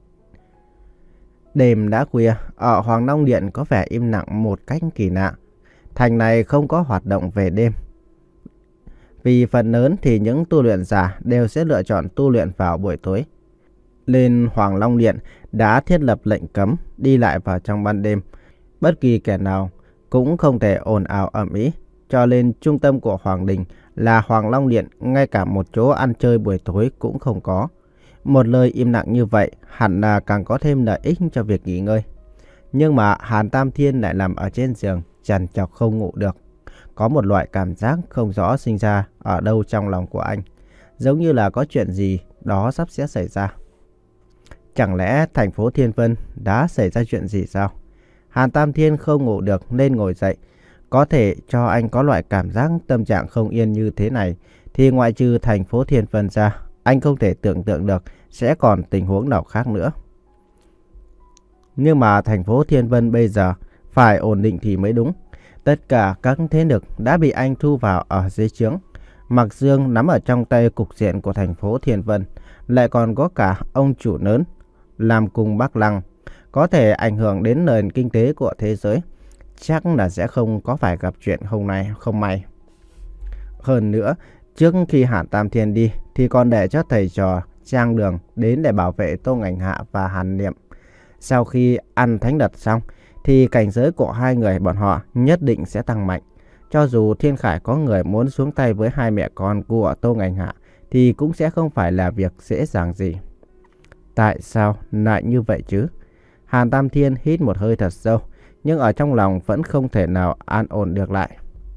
Đêm đã khuya, ở Hoàng Long Điện có vẻ im lặng một cách kỳ lạ. Thành này không có hoạt động về đêm. Vì phần lớn thì những tu luyện giả đều sẽ lựa chọn tu luyện vào buổi tối. Lên Hoàng Long Điện đã thiết lập lệnh cấm đi lại vào trong ban đêm. Bất kỳ kẻ nào cũng không thể ồn ào ầm ĩ. Cho nên trung tâm của Hoàng Đình là Hoàng Long Điện, ngay cả một chỗ ăn chơi buổi tối cũng không có. Một lời im lặng như vậy hẳn là càng có thêm lợi ích cho việc nghỉ ngơi. Nhưng mà Hàn Tam Thiên lại nằm ở trên giường, trằn trọc không ngủ được. Có một loại cảm giác không rõ sinh ra ở đâu trong lòng của anh. Giống như là có chuyện gì đó sắp sẽ xảy ra. Chẳng lẽ thành phố Thiên Vân đã xảy ra chuyện gì sao? Hàn Tam Thiên không ngủ được nên ngồi dậy. Có thể cho anh có loại cảm giác tâm trạng không yên như thế này, thì ngoại trừ thành phố Thiên Vân ra, anh không thể tưởng tượng được sẽ còn tình huống nào khác nữa. Nhưng mà thành phố Thiên Vân bây giờ phải ổn định thì mới đúng. Tất cả các thế lực đã bị anh thu vào ở dưới trướng. Mạc Dương nắm ở trong tay cục diện của thành phố Thiên Vân, lại còn có cả ông chủ lớn làm cùng Bắc Lăng, có thể ảnh hưởng đến nền kinh tế của thế giới. Chắc là sẽ không có phải gặp chuyện hôm nay không may. Hơn nữa, trước khi Hàn Tam Thiên đi thì còn để cho thầy trò Trang Đường đến để bảo vệ Tô Ngành Hạ và Hàn Niệm. Sau khi ăn thánh đật xong thì cảnh giới của hai người bọn họ nhất định sẽ tăng mạnh. Cho dù Thiên Khải có người muốn xuống tay với hai mẹ con của Tô Ngành Hạ thì cũng sẽ không phải là việc dễ dàng gì. Tại sao lại như vậy chứ? Hàn Tam Thiên hít một hơi thật sâu, nhưng ở trong lòng vẫn không thể nào an ổn được lại.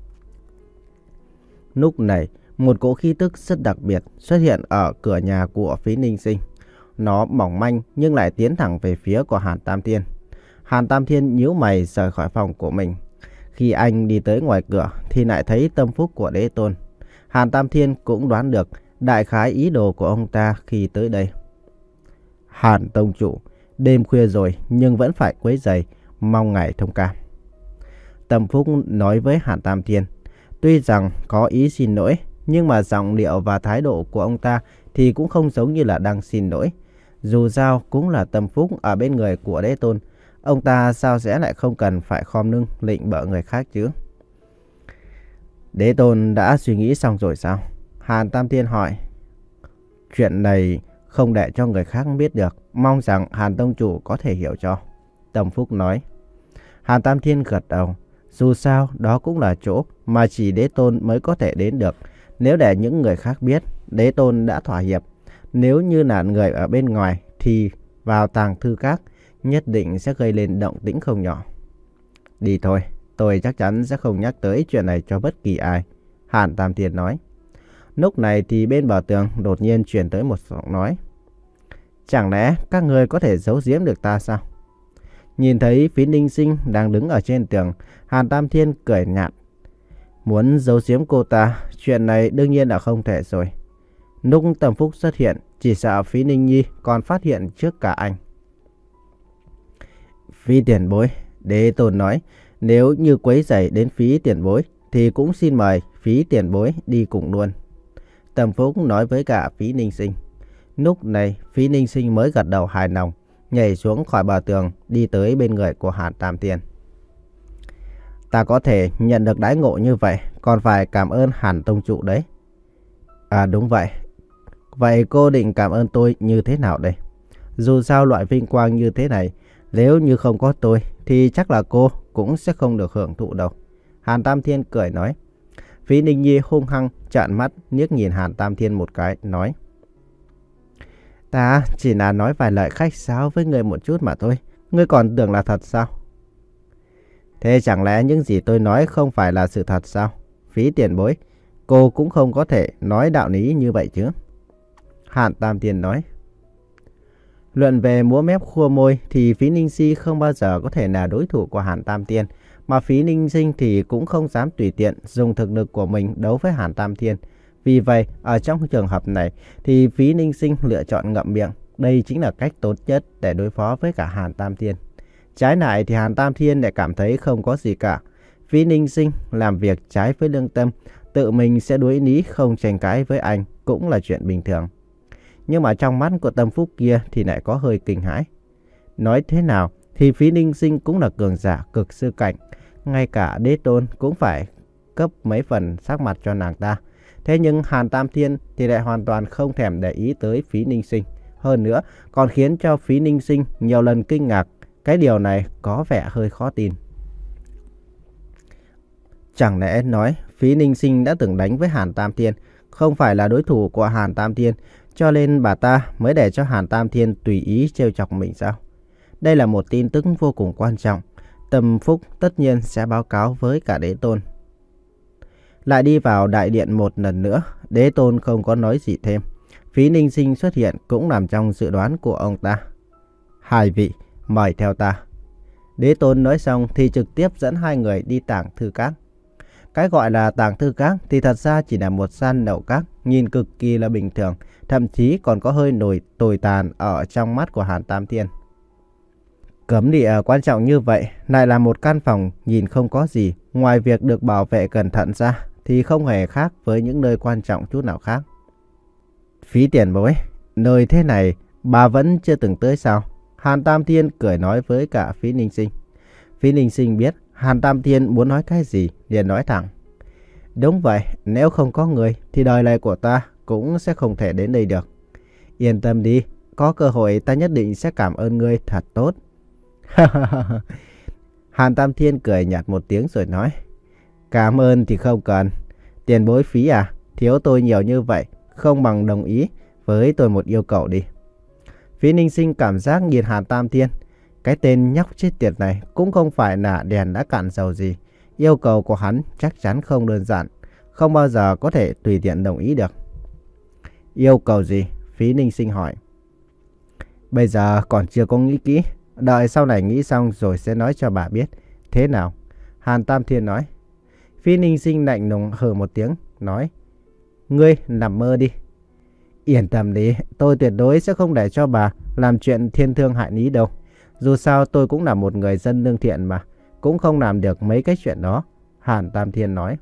Lúc này, một cỗ khí tức rất đặc biệt xuất hiện ở cửa nhà của Phí Ninh Sinh. Nó mỏng manh nhưng lại tiến thẳng về phía của Hàn Tam Thiên. Hàn Tam Thiên nhíu mày rời khỏi phòng của mình. Khi anh đi tới ngoài cửa thì lại thấy tâm phúc của Đế Tôn. Hàn Tam Thiên cũng đoán được đại khái ý đồ của ông ta khi tới đây. Hàn Tông Chủ, đêm khuya rồi nhưng vẫn phải quấy rầy, mong ngài thông cảm. Tâm Phúc nói với Hàn Tam Thiên. Tuy rằng có ý xin lỗi, nhưng mà giọng điệu và thái độ của ông ta thì cũng không giống như là đang xin lỗi. Dù sao cũng là Tâm Phúc ở bên người của Đế Tôn, ông ta sao sẽ lại không cần phải khom lưng lịnh bợ người khác chứ? Đế Tôn đã suy nghĩ xong rồi sao? Hàn Tam Thiên hỏi. Chuyện này không để cho người khác biết được, mong rằng Hàn Tông Chủ có thể hiểu cho. Tâm Phúc nói. Hàn Tam Thiên gật đầu. Dù sao đó cũng là chỗ mà chỉ Đế Tôn mới có thể đến được. Nếu để những người khác biết, Đế Tôn đã thỏa hiệp. Nếu như là người ở bên ngoài thì vào tàng thư các nhất định sẽ gây lên động tĩnh không nhỏ. Đi thôi, tôi chắc chắn sẽ không nhắc tới chuyện này cho bất kỳ ai. Hàn Tam Thiên nói. Lúc này thì bên bờ tường đột nhiên truyền tới một giọng nói. Chẳng lẽ các người có thể giấu giếm được ta sao? Nhìn thấy Phí Ninh Sinh đang đứng ở trên tường, Hàn Tam Thiên cười nhạt. Muốn giấu giếm cô ta, chuyện này đương nhiên là không thể rồi. Lúc Tâm Phúc xuất hiện, chỉ sợ Phí Ninh Nhi còn phát hiện trước cả anh. Phí tiền bối, Đế Tôn nói, nếu như quấy rầy đến Phí tiền bối, thì cũng xin mời Phí tiền bối đi cùng luôn. Tâm Phúc nói với cả Phí Ninh Sinh. Lúc này, Phí Ninh Sinh mới gật đầu hài lòng, nhảy xuống khỏi bờ tường, đi tới bên người của Hàn Tam Thiên. Ta có thể nhận được đãi ngộ như vậy, còn phải cảm ơn Hàn Tông Chủ đấy. À đúng vậy. Vậy cô định cảm ơn tôi như thế nào đây? Dù sao loại vinh quang như thế này, nếu như không có tôi, thì chắc là cô cũng sẽ không được hưởng thụ đâu. Hàn Tam Thiên cười nói. Phí Ninh Nhi hung hăng trợn mắt liếc nhìn Hàn Tam Thiên một cái, nói. Ta chỉ là nói vài lời khách sáo với người một chút mà thôi. Ngươi còn tưởng là thật sao? Thế chẳng lẽ những gì tôi nói không phải là sự thật sao? Phí tiền bối, cô cũng không có thể nói đạo lý như vậy chứ. Hàn Tam Thiên nói. Luận về múa mép khua môi thì Phí Ninh Si không bao giờ có thể là đối thủ của Hàn Tam Thiên. Mà Phí Ninh Sinh thì cũng không dám tùy tiện dùng thực lực của mình đấu với Hàn Tam Thiên. Vì vậy, ở trong trường hợp này thì Phí Ninh Sinh lựa chọn ngậm miệng. Đây chính là cách tốt nhất để đối phó với cả Hàn Tam Thiên. Trái lại thì Hàn Tam Thiên lại cảm thấy không có gì cả. Phí Ninh Sinh làm việc trái với lương tâm, tự mình sẽ đối lý không tranh cãi với anh cũng là chuyện bình thường. Nhưng mà trong mắt của Tâm Phúc kia thì lại có hơi kinh hãi. Nói thế nào thì Phí Ninh Sinh cũng là cường giả cực sư cảnh. Ngay cả Đế Tôn cũng phải cấp mấy phần sắc mặt cho nàng ta. Thế nhưng Hàn Tam Thiên thì lại hoàn toàn không thèm để ý tới Phí Ninh Sinh. Hơn nữa còn khiến cho Phí Ninh Sinh nhiều lần kinh ngạc. Cái điều này có vẻ hơi khó tin. Chẳng lẽ nói Phí Ninh Sinh đã từng đánh với Hàn Tam Thiên, không phải là đối thủ của Hàn Tam Thiên, cho nên bà ta mới để cho Hàn Tam Thiên tùy ý trêu chọc mình sao? Đây là một tin tức vô cùng quan trọng. Tâm Phúc tất nhiên sẽ báo cáo với cả Đế Tôn. Lại đi vào đại điện một lần nữa, Đế Tôn không có nói gì thêm. Phí Ninh Sinh xuất hiện cũng nằm trong dự đoán của ông ta. Hai vị, mời theo ta. Đế Tôn nói xong thì trực tiếp dẫn hai người đi Tàng Thư Các. Cái gọi là Tàng Thư Các thì thật ra chỉ là một gian lậu các, nhìn cực kỳ là bình thường, thậm chí còn có hơi nổi tồi tàn ở trong mắt của Hàn Tam Thiên. Cấm địa quan trọng như vậy, lại là một căn phòng nhìn không có gì, ngoài việc được bảo vệ cẩn thận ra, thì không hề khác với những nơi quan trọng chút nào khác. Phí tiền bối, nơi thế này bà vẫn chưa từng tới sao? Hàn Tam Thiên cười nói với cả Phí Ninh Sinh. Phí Ninh Sinh biết Hàn Tam Thiên muốn nói cái gì, liền nói thẳng. Đúng vậy, nếu không có người thì đời này của ta cũng sẽ không thể đến đây được. Yên tâm đi, có cơ hội ta nhất định sẽ cảm ơn ngươi thật tốt. Hàn Tam Thiên cười nhạt một tiếng rồi nói. Cảm ơn thì không cần. Tiền bối Phí à, thiếu tôi nhiều như vậy, không bằng đồng ý với tôi một yêu cầu đi. Phí Ninh Sinh cảm giác nhìn Hàn Tam Thiên. Cái tên nhóc chết tiệt này cũng không phải là đèn đã cạn dầu gì. Yêu cầu của hắn chắc chắn không đơn giản, không bao giờ có thể tùy tiện đồng ý được. Yêu cầu gì? Phí Ninh Sinh hỏi. Bây giờ còn chưa có nghĩ kỹ, đợi sau này nghĩ xong rồi sẽ nói cho bà biết. Thế nào? Hàn Tam Thiên nói. Phí Ninh Sinh lạnh lùng hừ một tiếng, nói. Ngươi nằm mơ đi. Yên tâm đi, tôi tuyệt đối sẽ không để cho bà làm chuyện thiên thương hại lý đâu. Dù sao tôi cũng là một người dân lương thiện mà, cũng không làm được mấy cái chuyện đó. Hàn Tam Thiên nói.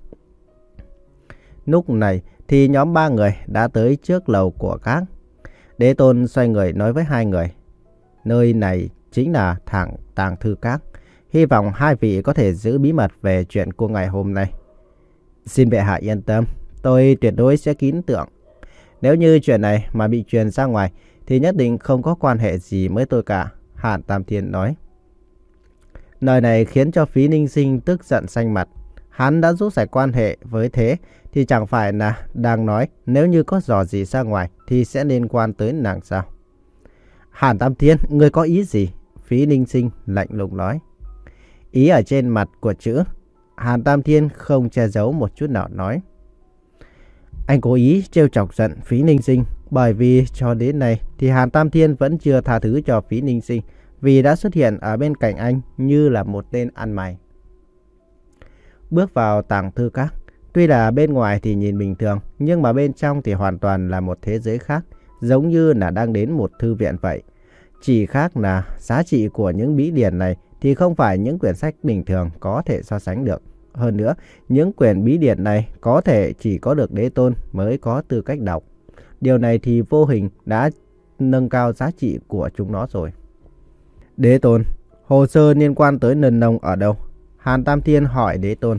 Lúc này thì nhóm ba người đã tới trước lầu của các. Đế Tôn xoay người nói với hai người. Nơi này chính là thẳng Tàng Thư Các. Hy vọng hai vị có thể giữ bí mật về chuyện của ngày hôm nay. Xin bệ hạ yên tâm, tôi tuyệt đối sẽ kín tưởng. Nếu như chuyện này mà bị truyền ra ngoài thì nhất định không có quan hệ gì với tôi cả. Hàn Tam Thiên nói. Lời này khiến cho Phí Ninh Sinh tức giận xanh mặt. Hắn đã rút giải quan hệ với thế thì chẳng phải là đang nói nếu như có dò gì ra ngoài thì sẽ liên quan tới nàng sao? Hàn Tam Thiên, ngươi có ý gì? Phí Ninh Sinh lạnh lùng nói. Ý ở trên mặt của chữ. Hàn Tam Thiên không che giấu một chút nào nói. Anh cố ý trêu chọc giận Phí Ninh Sinh, bởi vì cho đến nay thì Hàn Tam Thiên vẫn chưa tha thứ cho Phí Ninh Sinh, vì đã xuất hiện ở bên cạnh anh như là một tên ăn mày. Bước vào Tàng Thư Các, tuy là bên ngoài thì nhìn bình thường, nhưng mà bên trong thì hoàn toàn là một thế giới khác, giống như là đang đến một thư viện vậy. Chỉ khác là giá trị của những bí điển này thì không phải những quyển sách bình thường có thể so sánh được. Hơn nữa, những quyển bí điển này có thể chỉ có được Đế Tôn mới có tư cách đọc. Điều này thì vô hình đã nâng cao giá trị của chúng nó rồi. Đế Tôn, hồ sơ liên quan tới Nân Nông ở đâu? Hàn Tam Thiên hỏi Đế Tôn.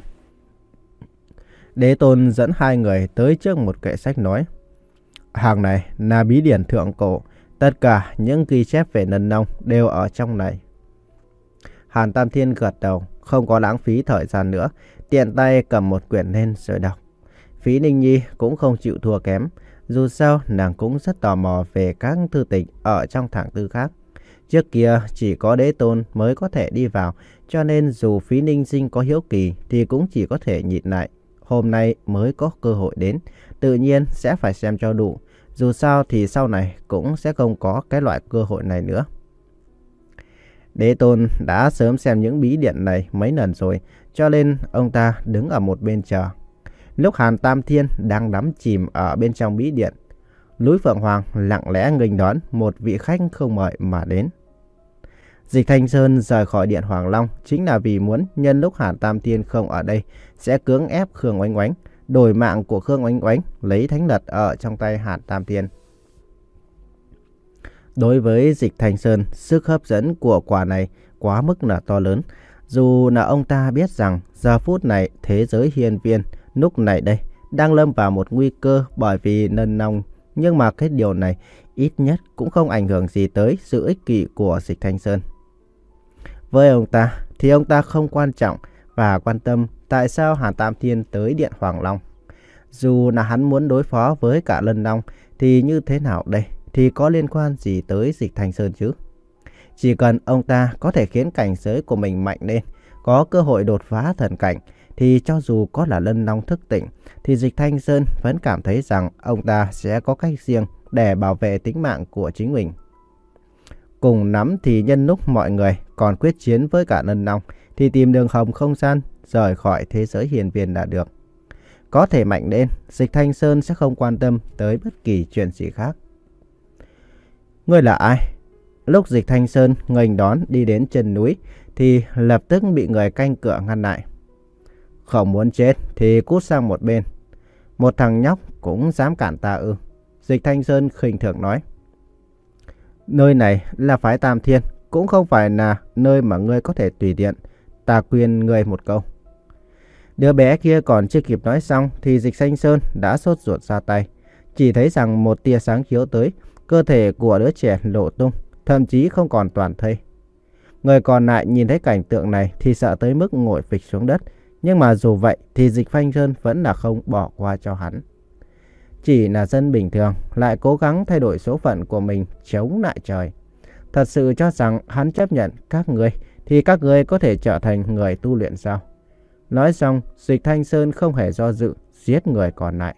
Đế Tôn dẫn hai người tới trước một kệ sách nói. Hàng này là bí điển thượng cổ. Tất cả những ghi chép về Nân Nông đều ở trong này. Hàn Tam Thiên gật đầu, không có lãng phí thời gian nữa, tiện tay cầm một quyển lên rồi đọc. Phí Ninh Nhi cũng không chịu thua kém, dù sao nàng cũng rất tò mò về các thư tịch ở trong Tàng Thư Các. Trước kia chỉ có Đế Tôn mới có thể đi vào, cho nên dù Phí Ninh Sinh có hiếu kỳ thì cũng chỉ có thể nhịn lại. hôm nay mới có cơ hội đến, tự nhiên sẽ phải xem cho đủ. Dù sao thì sau này cũng sẽ không có cái loại cơ hội này nữa. Đế Tôn đã sớm xem những bí điện này mấy lần rồi, cho nên ông ta đứng ở một bên chờ. Lúc Hàn Tam Thiên đang đắm chìm ở bên trong bí điện, núi Phượng Hoàng lặng lẽ nghênh đón một vị khách không mời mà đến. Dịch Thanh Sơn rời khỏi điện Hoàng Long chính là vì muốn nhân lúc Hàn Tam Thiên không ở đây sẽ cưỡng ép Khương Oánh Oánh, đổi mạng của Khương Oánh Oánh lấy thánh vật ở trong tay Hàn Tam Thiên. Đối với Dịch Thanh Sơn, sức hấp dẫn của quả này quá mức là to lớn. Dù là ông ta biết rằng giờ phút này thế giới hiên viên lúc này đây đang lâm vào một nguy cơ bởi vì nân nong, nhưng mà cái điều này ít nhất cũng không ảnh hưởng gì tới sự ích kỷ của Dịch Thanh Sơn. Với ông ta thì ông ta không quan trọng và quan tâm tại sao Hàn Tam Thiên tới điện Hoàng Long. Dù là hắn muốn đối phó với cả Lân Long thì như thế nào đây, thì có liên quan gì tới Dịch Thanh Sơn chứ? Chỉ cần ông ta có thể khiến cảnh giới của mình mạnh lên, có cơ hội đột phá thần cảnh, thì cho dù có là Lân Long thức tỉnh, thì Dịch Thanh Sơn vẫn cảm thấy rằng ông ta sẽ có cách riêng để bảo vệ tính mạng của chính mình. Cùng lắm thì nhân lúc mọi người còn quyết chiến với cả Lân Long, thì tìm đường hầm không gian rời khỏi thế giới hiền viên là được. Có thể mạnh lên, Dịch Thanh Sơn sẽ không quan tâm tới bất kỳ chuyện gì khác. Ngươi là ai? Lúc Dịch Thanh Sơn nghênh đón đi đến chân núi thì lập tức bị người canh cửa ngăn lại. Không muốn chết thì cút sang một bên. Một thằng nhóc cũng dám cản ta ư? Dịch Thanh Sơn khinh thường nói. Nơi này là phái Tam Thiên, cũng không phải là nơi mà ngươi có thể tùy tiện. Ta khuyên ngươi một câu. Đứa bé kia còn chưa kịp nói xong thì Dịch Thanh Sơn đã sốt ruột ra tay. Chỉ thấy rằng một tia sáng chiếu tới, cơ thể của đứa trẻ lộ tung, thậm chí không còn toàn thây. Người còn lại nhìn thấy cảnh tượng này thì sợ tới mức ngồi phịch xuống đất. Nhưng mà dù vậy thì Dịch Thanh Sơn vẫn là không bỏ qua cho hắn. Chỉ là dân bình thường lại cố gắng thay đổi số phận của mình chống lại trời. Thật sự cho rằng hắn chấp nhận các người thì các người có thể trở thành người tu luyện sao? Nói xong, Dịch Thanh Sơn không hề do dự giết người còn lại.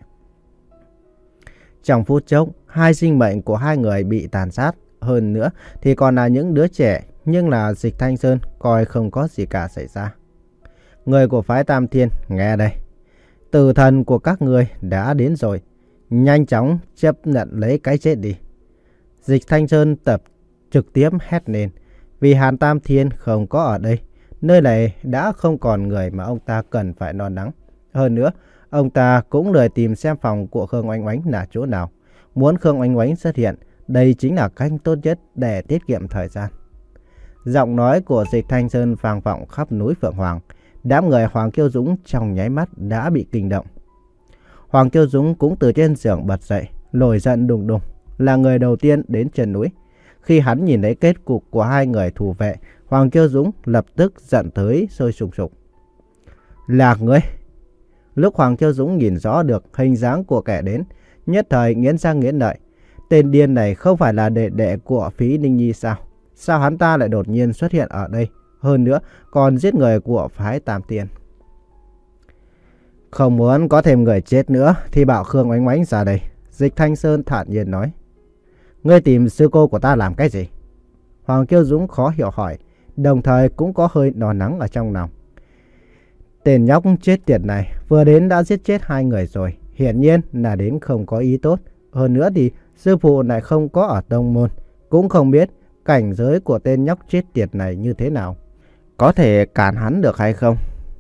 Trong phút chốc, hai sinh mệnh của hai người bị tàn sát. Hơn nữa thì còn là những đứa trẻ, nhưng là Dịch Thanh Sơn coi không có gì cả xảy ra. Người của phái Tam Thiên, nghe đây. Tử thần của các người đã đến rồi. Nhanh chóng chấp nhận lấy cái chết đi. Dịch Thanh Sơn tập trực tiếp hét lên. Vì Hàn Tam Thiên không có ở đây, nơi này đã không còn người mà ông ta cần phải lo lắng. Hơn nữa, ông ta cũng lười tìm xem phòng của Khương Oánh Oánh là chỗ nào. Muốn Khương Oánh Oánh xuất hiện, đây chính là cách tốt nhất để tiết kiệm thời gian. Giọng nói của Dịch Thanh Sơn vang vọng khắp núi Phượng Hoàng. Đám người Hoàng Kiêu Dũng trong nháy mắt đã bị kinh động. Hoàng Kiêu Dũng cũng từ trên giường bật dậy, nổi giận đùng đùng, là người đầu tiên đến chân núi. Khi hắn nhìn thấy kết cục của hai người thủ vệ, Hoàng Kiêu Dũng lập tức giận tới sôi sục sục. Là ngươi! Lúc Hoàng Kiêu Dũng nhìn rõ được hình dáng của kẻ đến, nhất thời nghiến răng nghiến lợi. Tên điên này không phải là đệ đệ của Phí Ninh Nhi sao? Sao hắn ta lại đột nhiên xuất hiện ở đây? Hơn nữa còn giết người của phái Tam Thiên. Không muốn có thêm người chết nữa thì bảo Khương Oánh Oánh ra đây. Dịch Thanh Sơn thản nhiên nói. Ngươi tìm sư cô của ta làm cái gì? Hoàng Kiêu Dũng khó hiểu hỏi, đồng thời cũng có hơi lo lắng ở trong lòng. Tên nhóc chết tiệt này vừa đến đã giết chết hai người rồi, hiển nhiên là đến không có ý tốt. Hơn nữa thì sư phụ lại không có ở tông môn, cũng không biết cảnh giới của tên nhóc chết tiệt này như thế nào. Có thể cản hắn được hay không?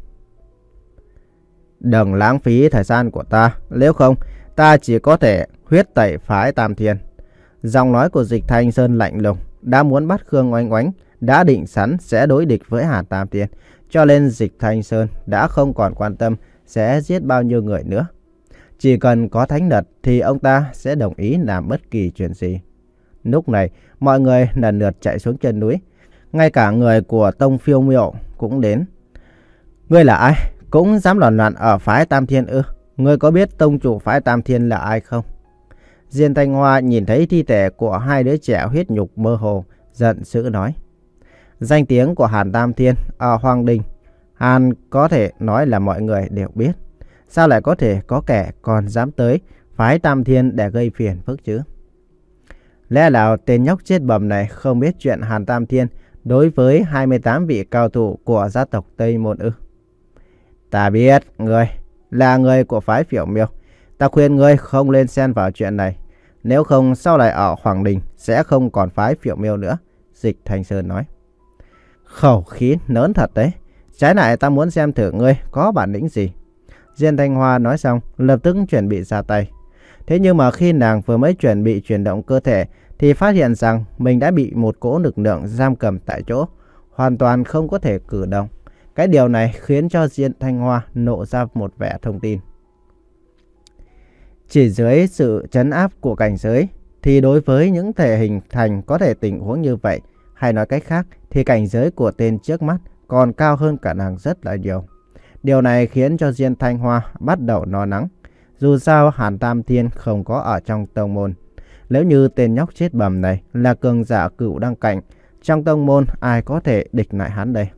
Đừng lãng phí thời gian của ta, nếu không ta chỉ có thể huyết tẩy phái Tam Thiên. Giọng nói của Dịch Thanh Sơn lạnh lùng, đã muốn bắt Khương Oánh Oánh, đã định sẵn sẽ đối địch với Hàn Tam Thiên, cho nên Dịch Thanh Sơn đã không còn quan tâm sẽ giết bao nhiêu người nữa. Chỉ cần có thánh vật thì ông ta sẽ đồng ý làm bất kỳ chuyện gì. Lúc này mọi người lần lượt chạy xuống chân núi, ngay cả người của Tông Phiêu Miệu cũng đến. Ngươi là ai? Cũng dám loạn loạn ở phái Tam Thiên ư? Ngươi có biết tông chủ phái Tam Thiên là ai không? Diên Thanh Hoa nhìn thấy thi thể của hai đứa trẻ huyết nhục mơ hồ, giận dữ nói. Danh tiếng của Hàn Tam Thiên ở Hoàng Đình, Hàn có thể nói là mọi người đều biết. Sao lại có thể có kẻ còn dám tới phái Tam Thiên để gây phiền phức chứ? Lẽ nào tên nhóc chết bầm này không biết chuyện Hàn Tam Thiên đối với hai mươi tám vị cao thủ của gia tộc Tây Môn ư? Ta biết ngươi là người của phái Phiểu Miêu. Ta khuyên ngươi không lên xen vào chuyện này. Nếu không sau này ở Hoàng Đình sẽ không còn phái Phiểu Miêu nữa. Dịch Thanh Sơn nói. Khẩu khí lớn thật đấy. Trái lại ta muốn xem thử ngươi có bản lĩnh gì. Diên Thanh Hoa nói xong lập tức chuẩn bị ra tay. Thế nhưng mà khi nàng vừa mới chuẩn bị chuyển động cơ thể thì phát hiện rằng mình đã bị một cỗ lực lượng giam cầm tại chỗ, hoàn toàn không có thể cử động. Cái điều này khiến cho Diên Thanh Hoa nộ ra một vẻ thông tin. Chỉ dưới sự trấn áp của cảnh giới thì đối với những thể hình thành có thể tình huống như vậy, hay nói cách khác thì cảnh giới của tên trước mắt còn cao hơn cả nàng rất là nhiều. Điều này khiến cho Diên Thanh Hoa bắt đầu lo lắng. Dù sao Hàn Tam Thiên không có ở trong tông môn. Nếu như tên nhóc chết bầm này là cường giả cửu đăng cảnh, trong tông môn ai có thể địch lại hắn đây?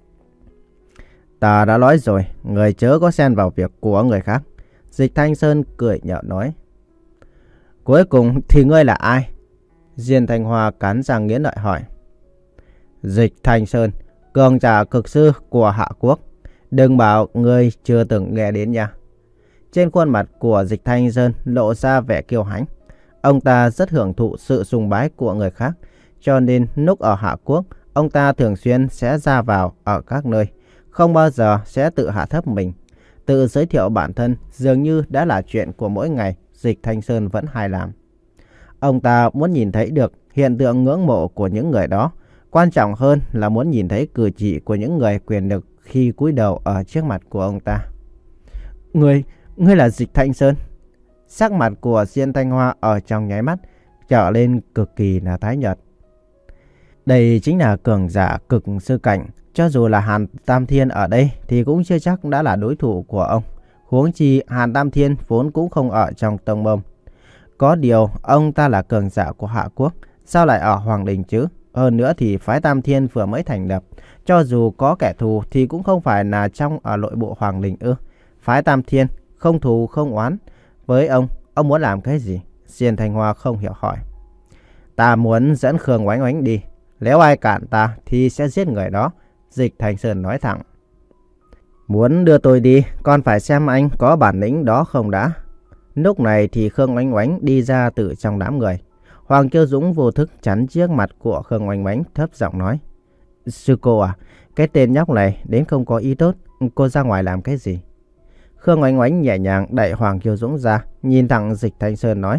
Ta đã nói rồi, người chớ có xen vào việc của người khác. Dịch Thanh Sơn cười nhạo nói. Cuối cùng thì ngươi là ai? Diên Thanh Hoa cắn răng nghiến lợi hỏi. Dịch Thanh Sơn, cường giả cực sư của Hạ Quốc. Đừng bảo ngươi chưa từng nghe đến nha. Trên khuôn mặt của Dịch Thanh Sơn lộ ra vẻ kiêu hãnh. Ông ta rất hưởng thụ sự sùng bái của người khác, cho nên lúc ở Hạ Quốc, ông ta thường xuyên sẽ ra vào ở các nơi, không bao giờ sẽ tự hạ thấp mình. Tự giới thiệu bản thân dường như đã là chuyện của mỗi ngày Dịch Thanh Sơn vẫn hay làm. Ông ta muốn nhìn thấy được hiện tượng ngưỡng mộ của những người đó, quan trọng hơn là muốn nhìn thấy cử chỉ của những người quyền lực khi cúi đầu ở trước mặt của ông ta. Ngươi, ngươi là Dịch Thanh Sơn? Sắc mặt của Diên Thanh Hoa ở trong nháy mắt trở lên cực kỳ là tái nhợt. Đây chính là cường giả cực sư cảnh, cho dù là Hàn Tam Thiên ở đây thì cũng chưa chắc đã là đối thủ của ông. Huống chi Hàn Tam Thiên vốn cũng không ở trong tông môn. Có điều ông ta là cường giả của Hạ Quốc, sao lại ở Hoàng Đình chứ? Hơn nữa thì phái Tam Thiên vừa mới thành lập, cho dù có kẻ thù thì cũng không phải là trong ở nội bộ Hoàng Đình ư? Phái Tam Thiên không thù không oán với ông, ông muốn làm cái gì? Diên Thanh Hoa không hiểu hỏi. Ta muốn dẫn Khương Oánh Oánh đi, nếu ai cản ta thì sẽ giết người đó. Dịch Thanh Sơn nói thẳng. Muốn đưa tôi đi, còn phải xem anh có bản lĩnh đó không đã. Lúc này thì Khương Oánh Oánh đi ra từ trong đám người. Hoàng Kiêu Dũng vô thức chắn trước mặt của Khương Oánh Oánh, thấp giọng nói. Sư cô à, cái tên nhóc này đến không có ý tốt, cô ra ngoài làm cái gì? Khương Oánh Oánh nhẹ nhàng đẩy Hoàng Kiêu Dũng ra, nhìn thẳng Dịch Thanh Sơn nói.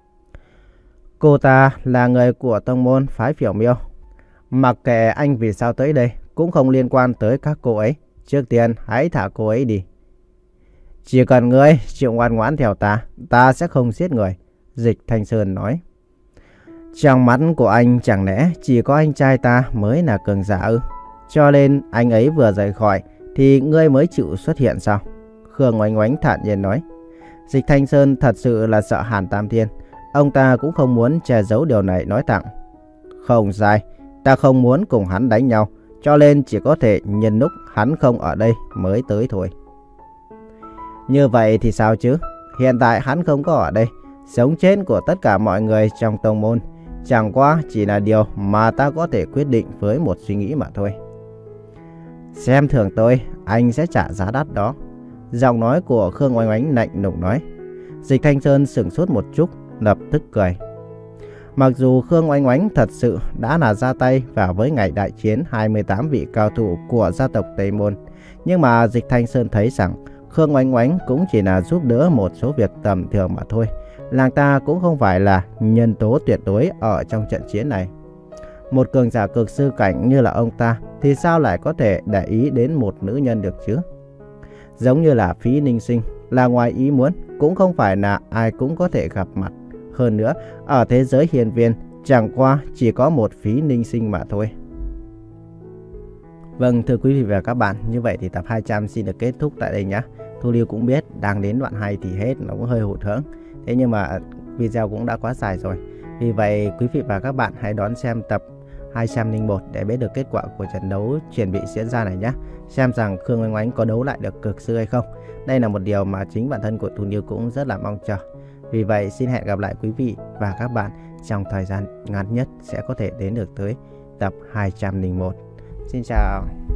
Cô ta là người của tông môn phái Phiểu Miêu. Mặc kệ anh vì sao tới đây, cũng không liên quan tới các cô ấy. Trước tiên hãy thả cô ấy đi. Chỉ cần ngươi chịu ngoan ngoãn theo ta, ta sẽ không giết người. Dịch Thanh Sơn nói. Trong mắt của anh chẳng lẽ chỉ có anh trai ta mới là cường giả ư? Cho nên anh ấy vừa rời khỏi thì ngươi mới chịu xuất hiện sao? Khương Oánh Oánh thản nhiên nói. Dịch Thanh Sơn thật sự là sợ Hàn Tam Thiên. Ông ta cũng không muốn che giấu điều này, nói thẳng. Không sai, ta không muốn cùng hắn đánh nhau, cho nên chỉ có thể nhân lúc hắn không ở đây mới tới thôi. Như vậy thì sao chứ? Hiện tại hắn không có ở đây, sống chết của tất cả mọi người trong tông môn chẳng qua chỉ là điều mà ta có thể quyết định với một suy nghĩ mà thôi. Xem thường tôi, anh sẽ trả giá đắt đó. Giọng nói của Khương Oánh Oánh lạnh lùng nói. Dịch Thanh Sơn sửng sốt một chút, lập tức cười. Mặc dù Khương Oánh Oánh thật sự đã là ra tay vào với ngày đại chiến hai mươi tám vị cao thủ của gia tộc Tây Môn, nhưng mà Dịch Thanh Sơn thấy rằng Khương Oánh Oánh cũng chỉ là giúp đỡ một số việc tầm thường mà thôi. Nàng ta cũng không phải là nhân tố tuyệt đối ở trong trận chiến này. Một cường giả cực sư cảnh như là ông ta thì sao lại có thể để ý đến một nữ nhân được chứ? Giống như là Phí Ninh Sinh, là ngoài ý muốn, cũng không phải là ai cũng có thể gặp mặt. Hơn nữa, ở thế giới hiền viên, chẳng qua chỉ có một Phí Ninh Sinh mà thôi. Vâng, thưa quý vị và các bạn, như vậy thì tập hai trăm xin được kết thúc tại đây nhé. Thu Liêu cũng biết, đang đến đoạn hai thì hết, nó cũng hơi hụt hẫng. Thế nhưng mà video cũng đã quá dài rồi. Vì vậy, quý vị và các bạn hãy đón xem tập hai trăm lẻ một để biết được kết quả của trận đấu chuẩn bị diễn ra này nhé. Xem rằng Khương Oánh Oánh có đấu lại được cực sư hay không. Đây là một điều mà chính bản thân của Thu Niu cũng rất là mong chờ. Vì vậy xin hẹn gặp lại quý vị và các bạn trong thời gian ngắn nhất sẽ có thể đến được tới tập hai trăm lẻ một. Xin chào.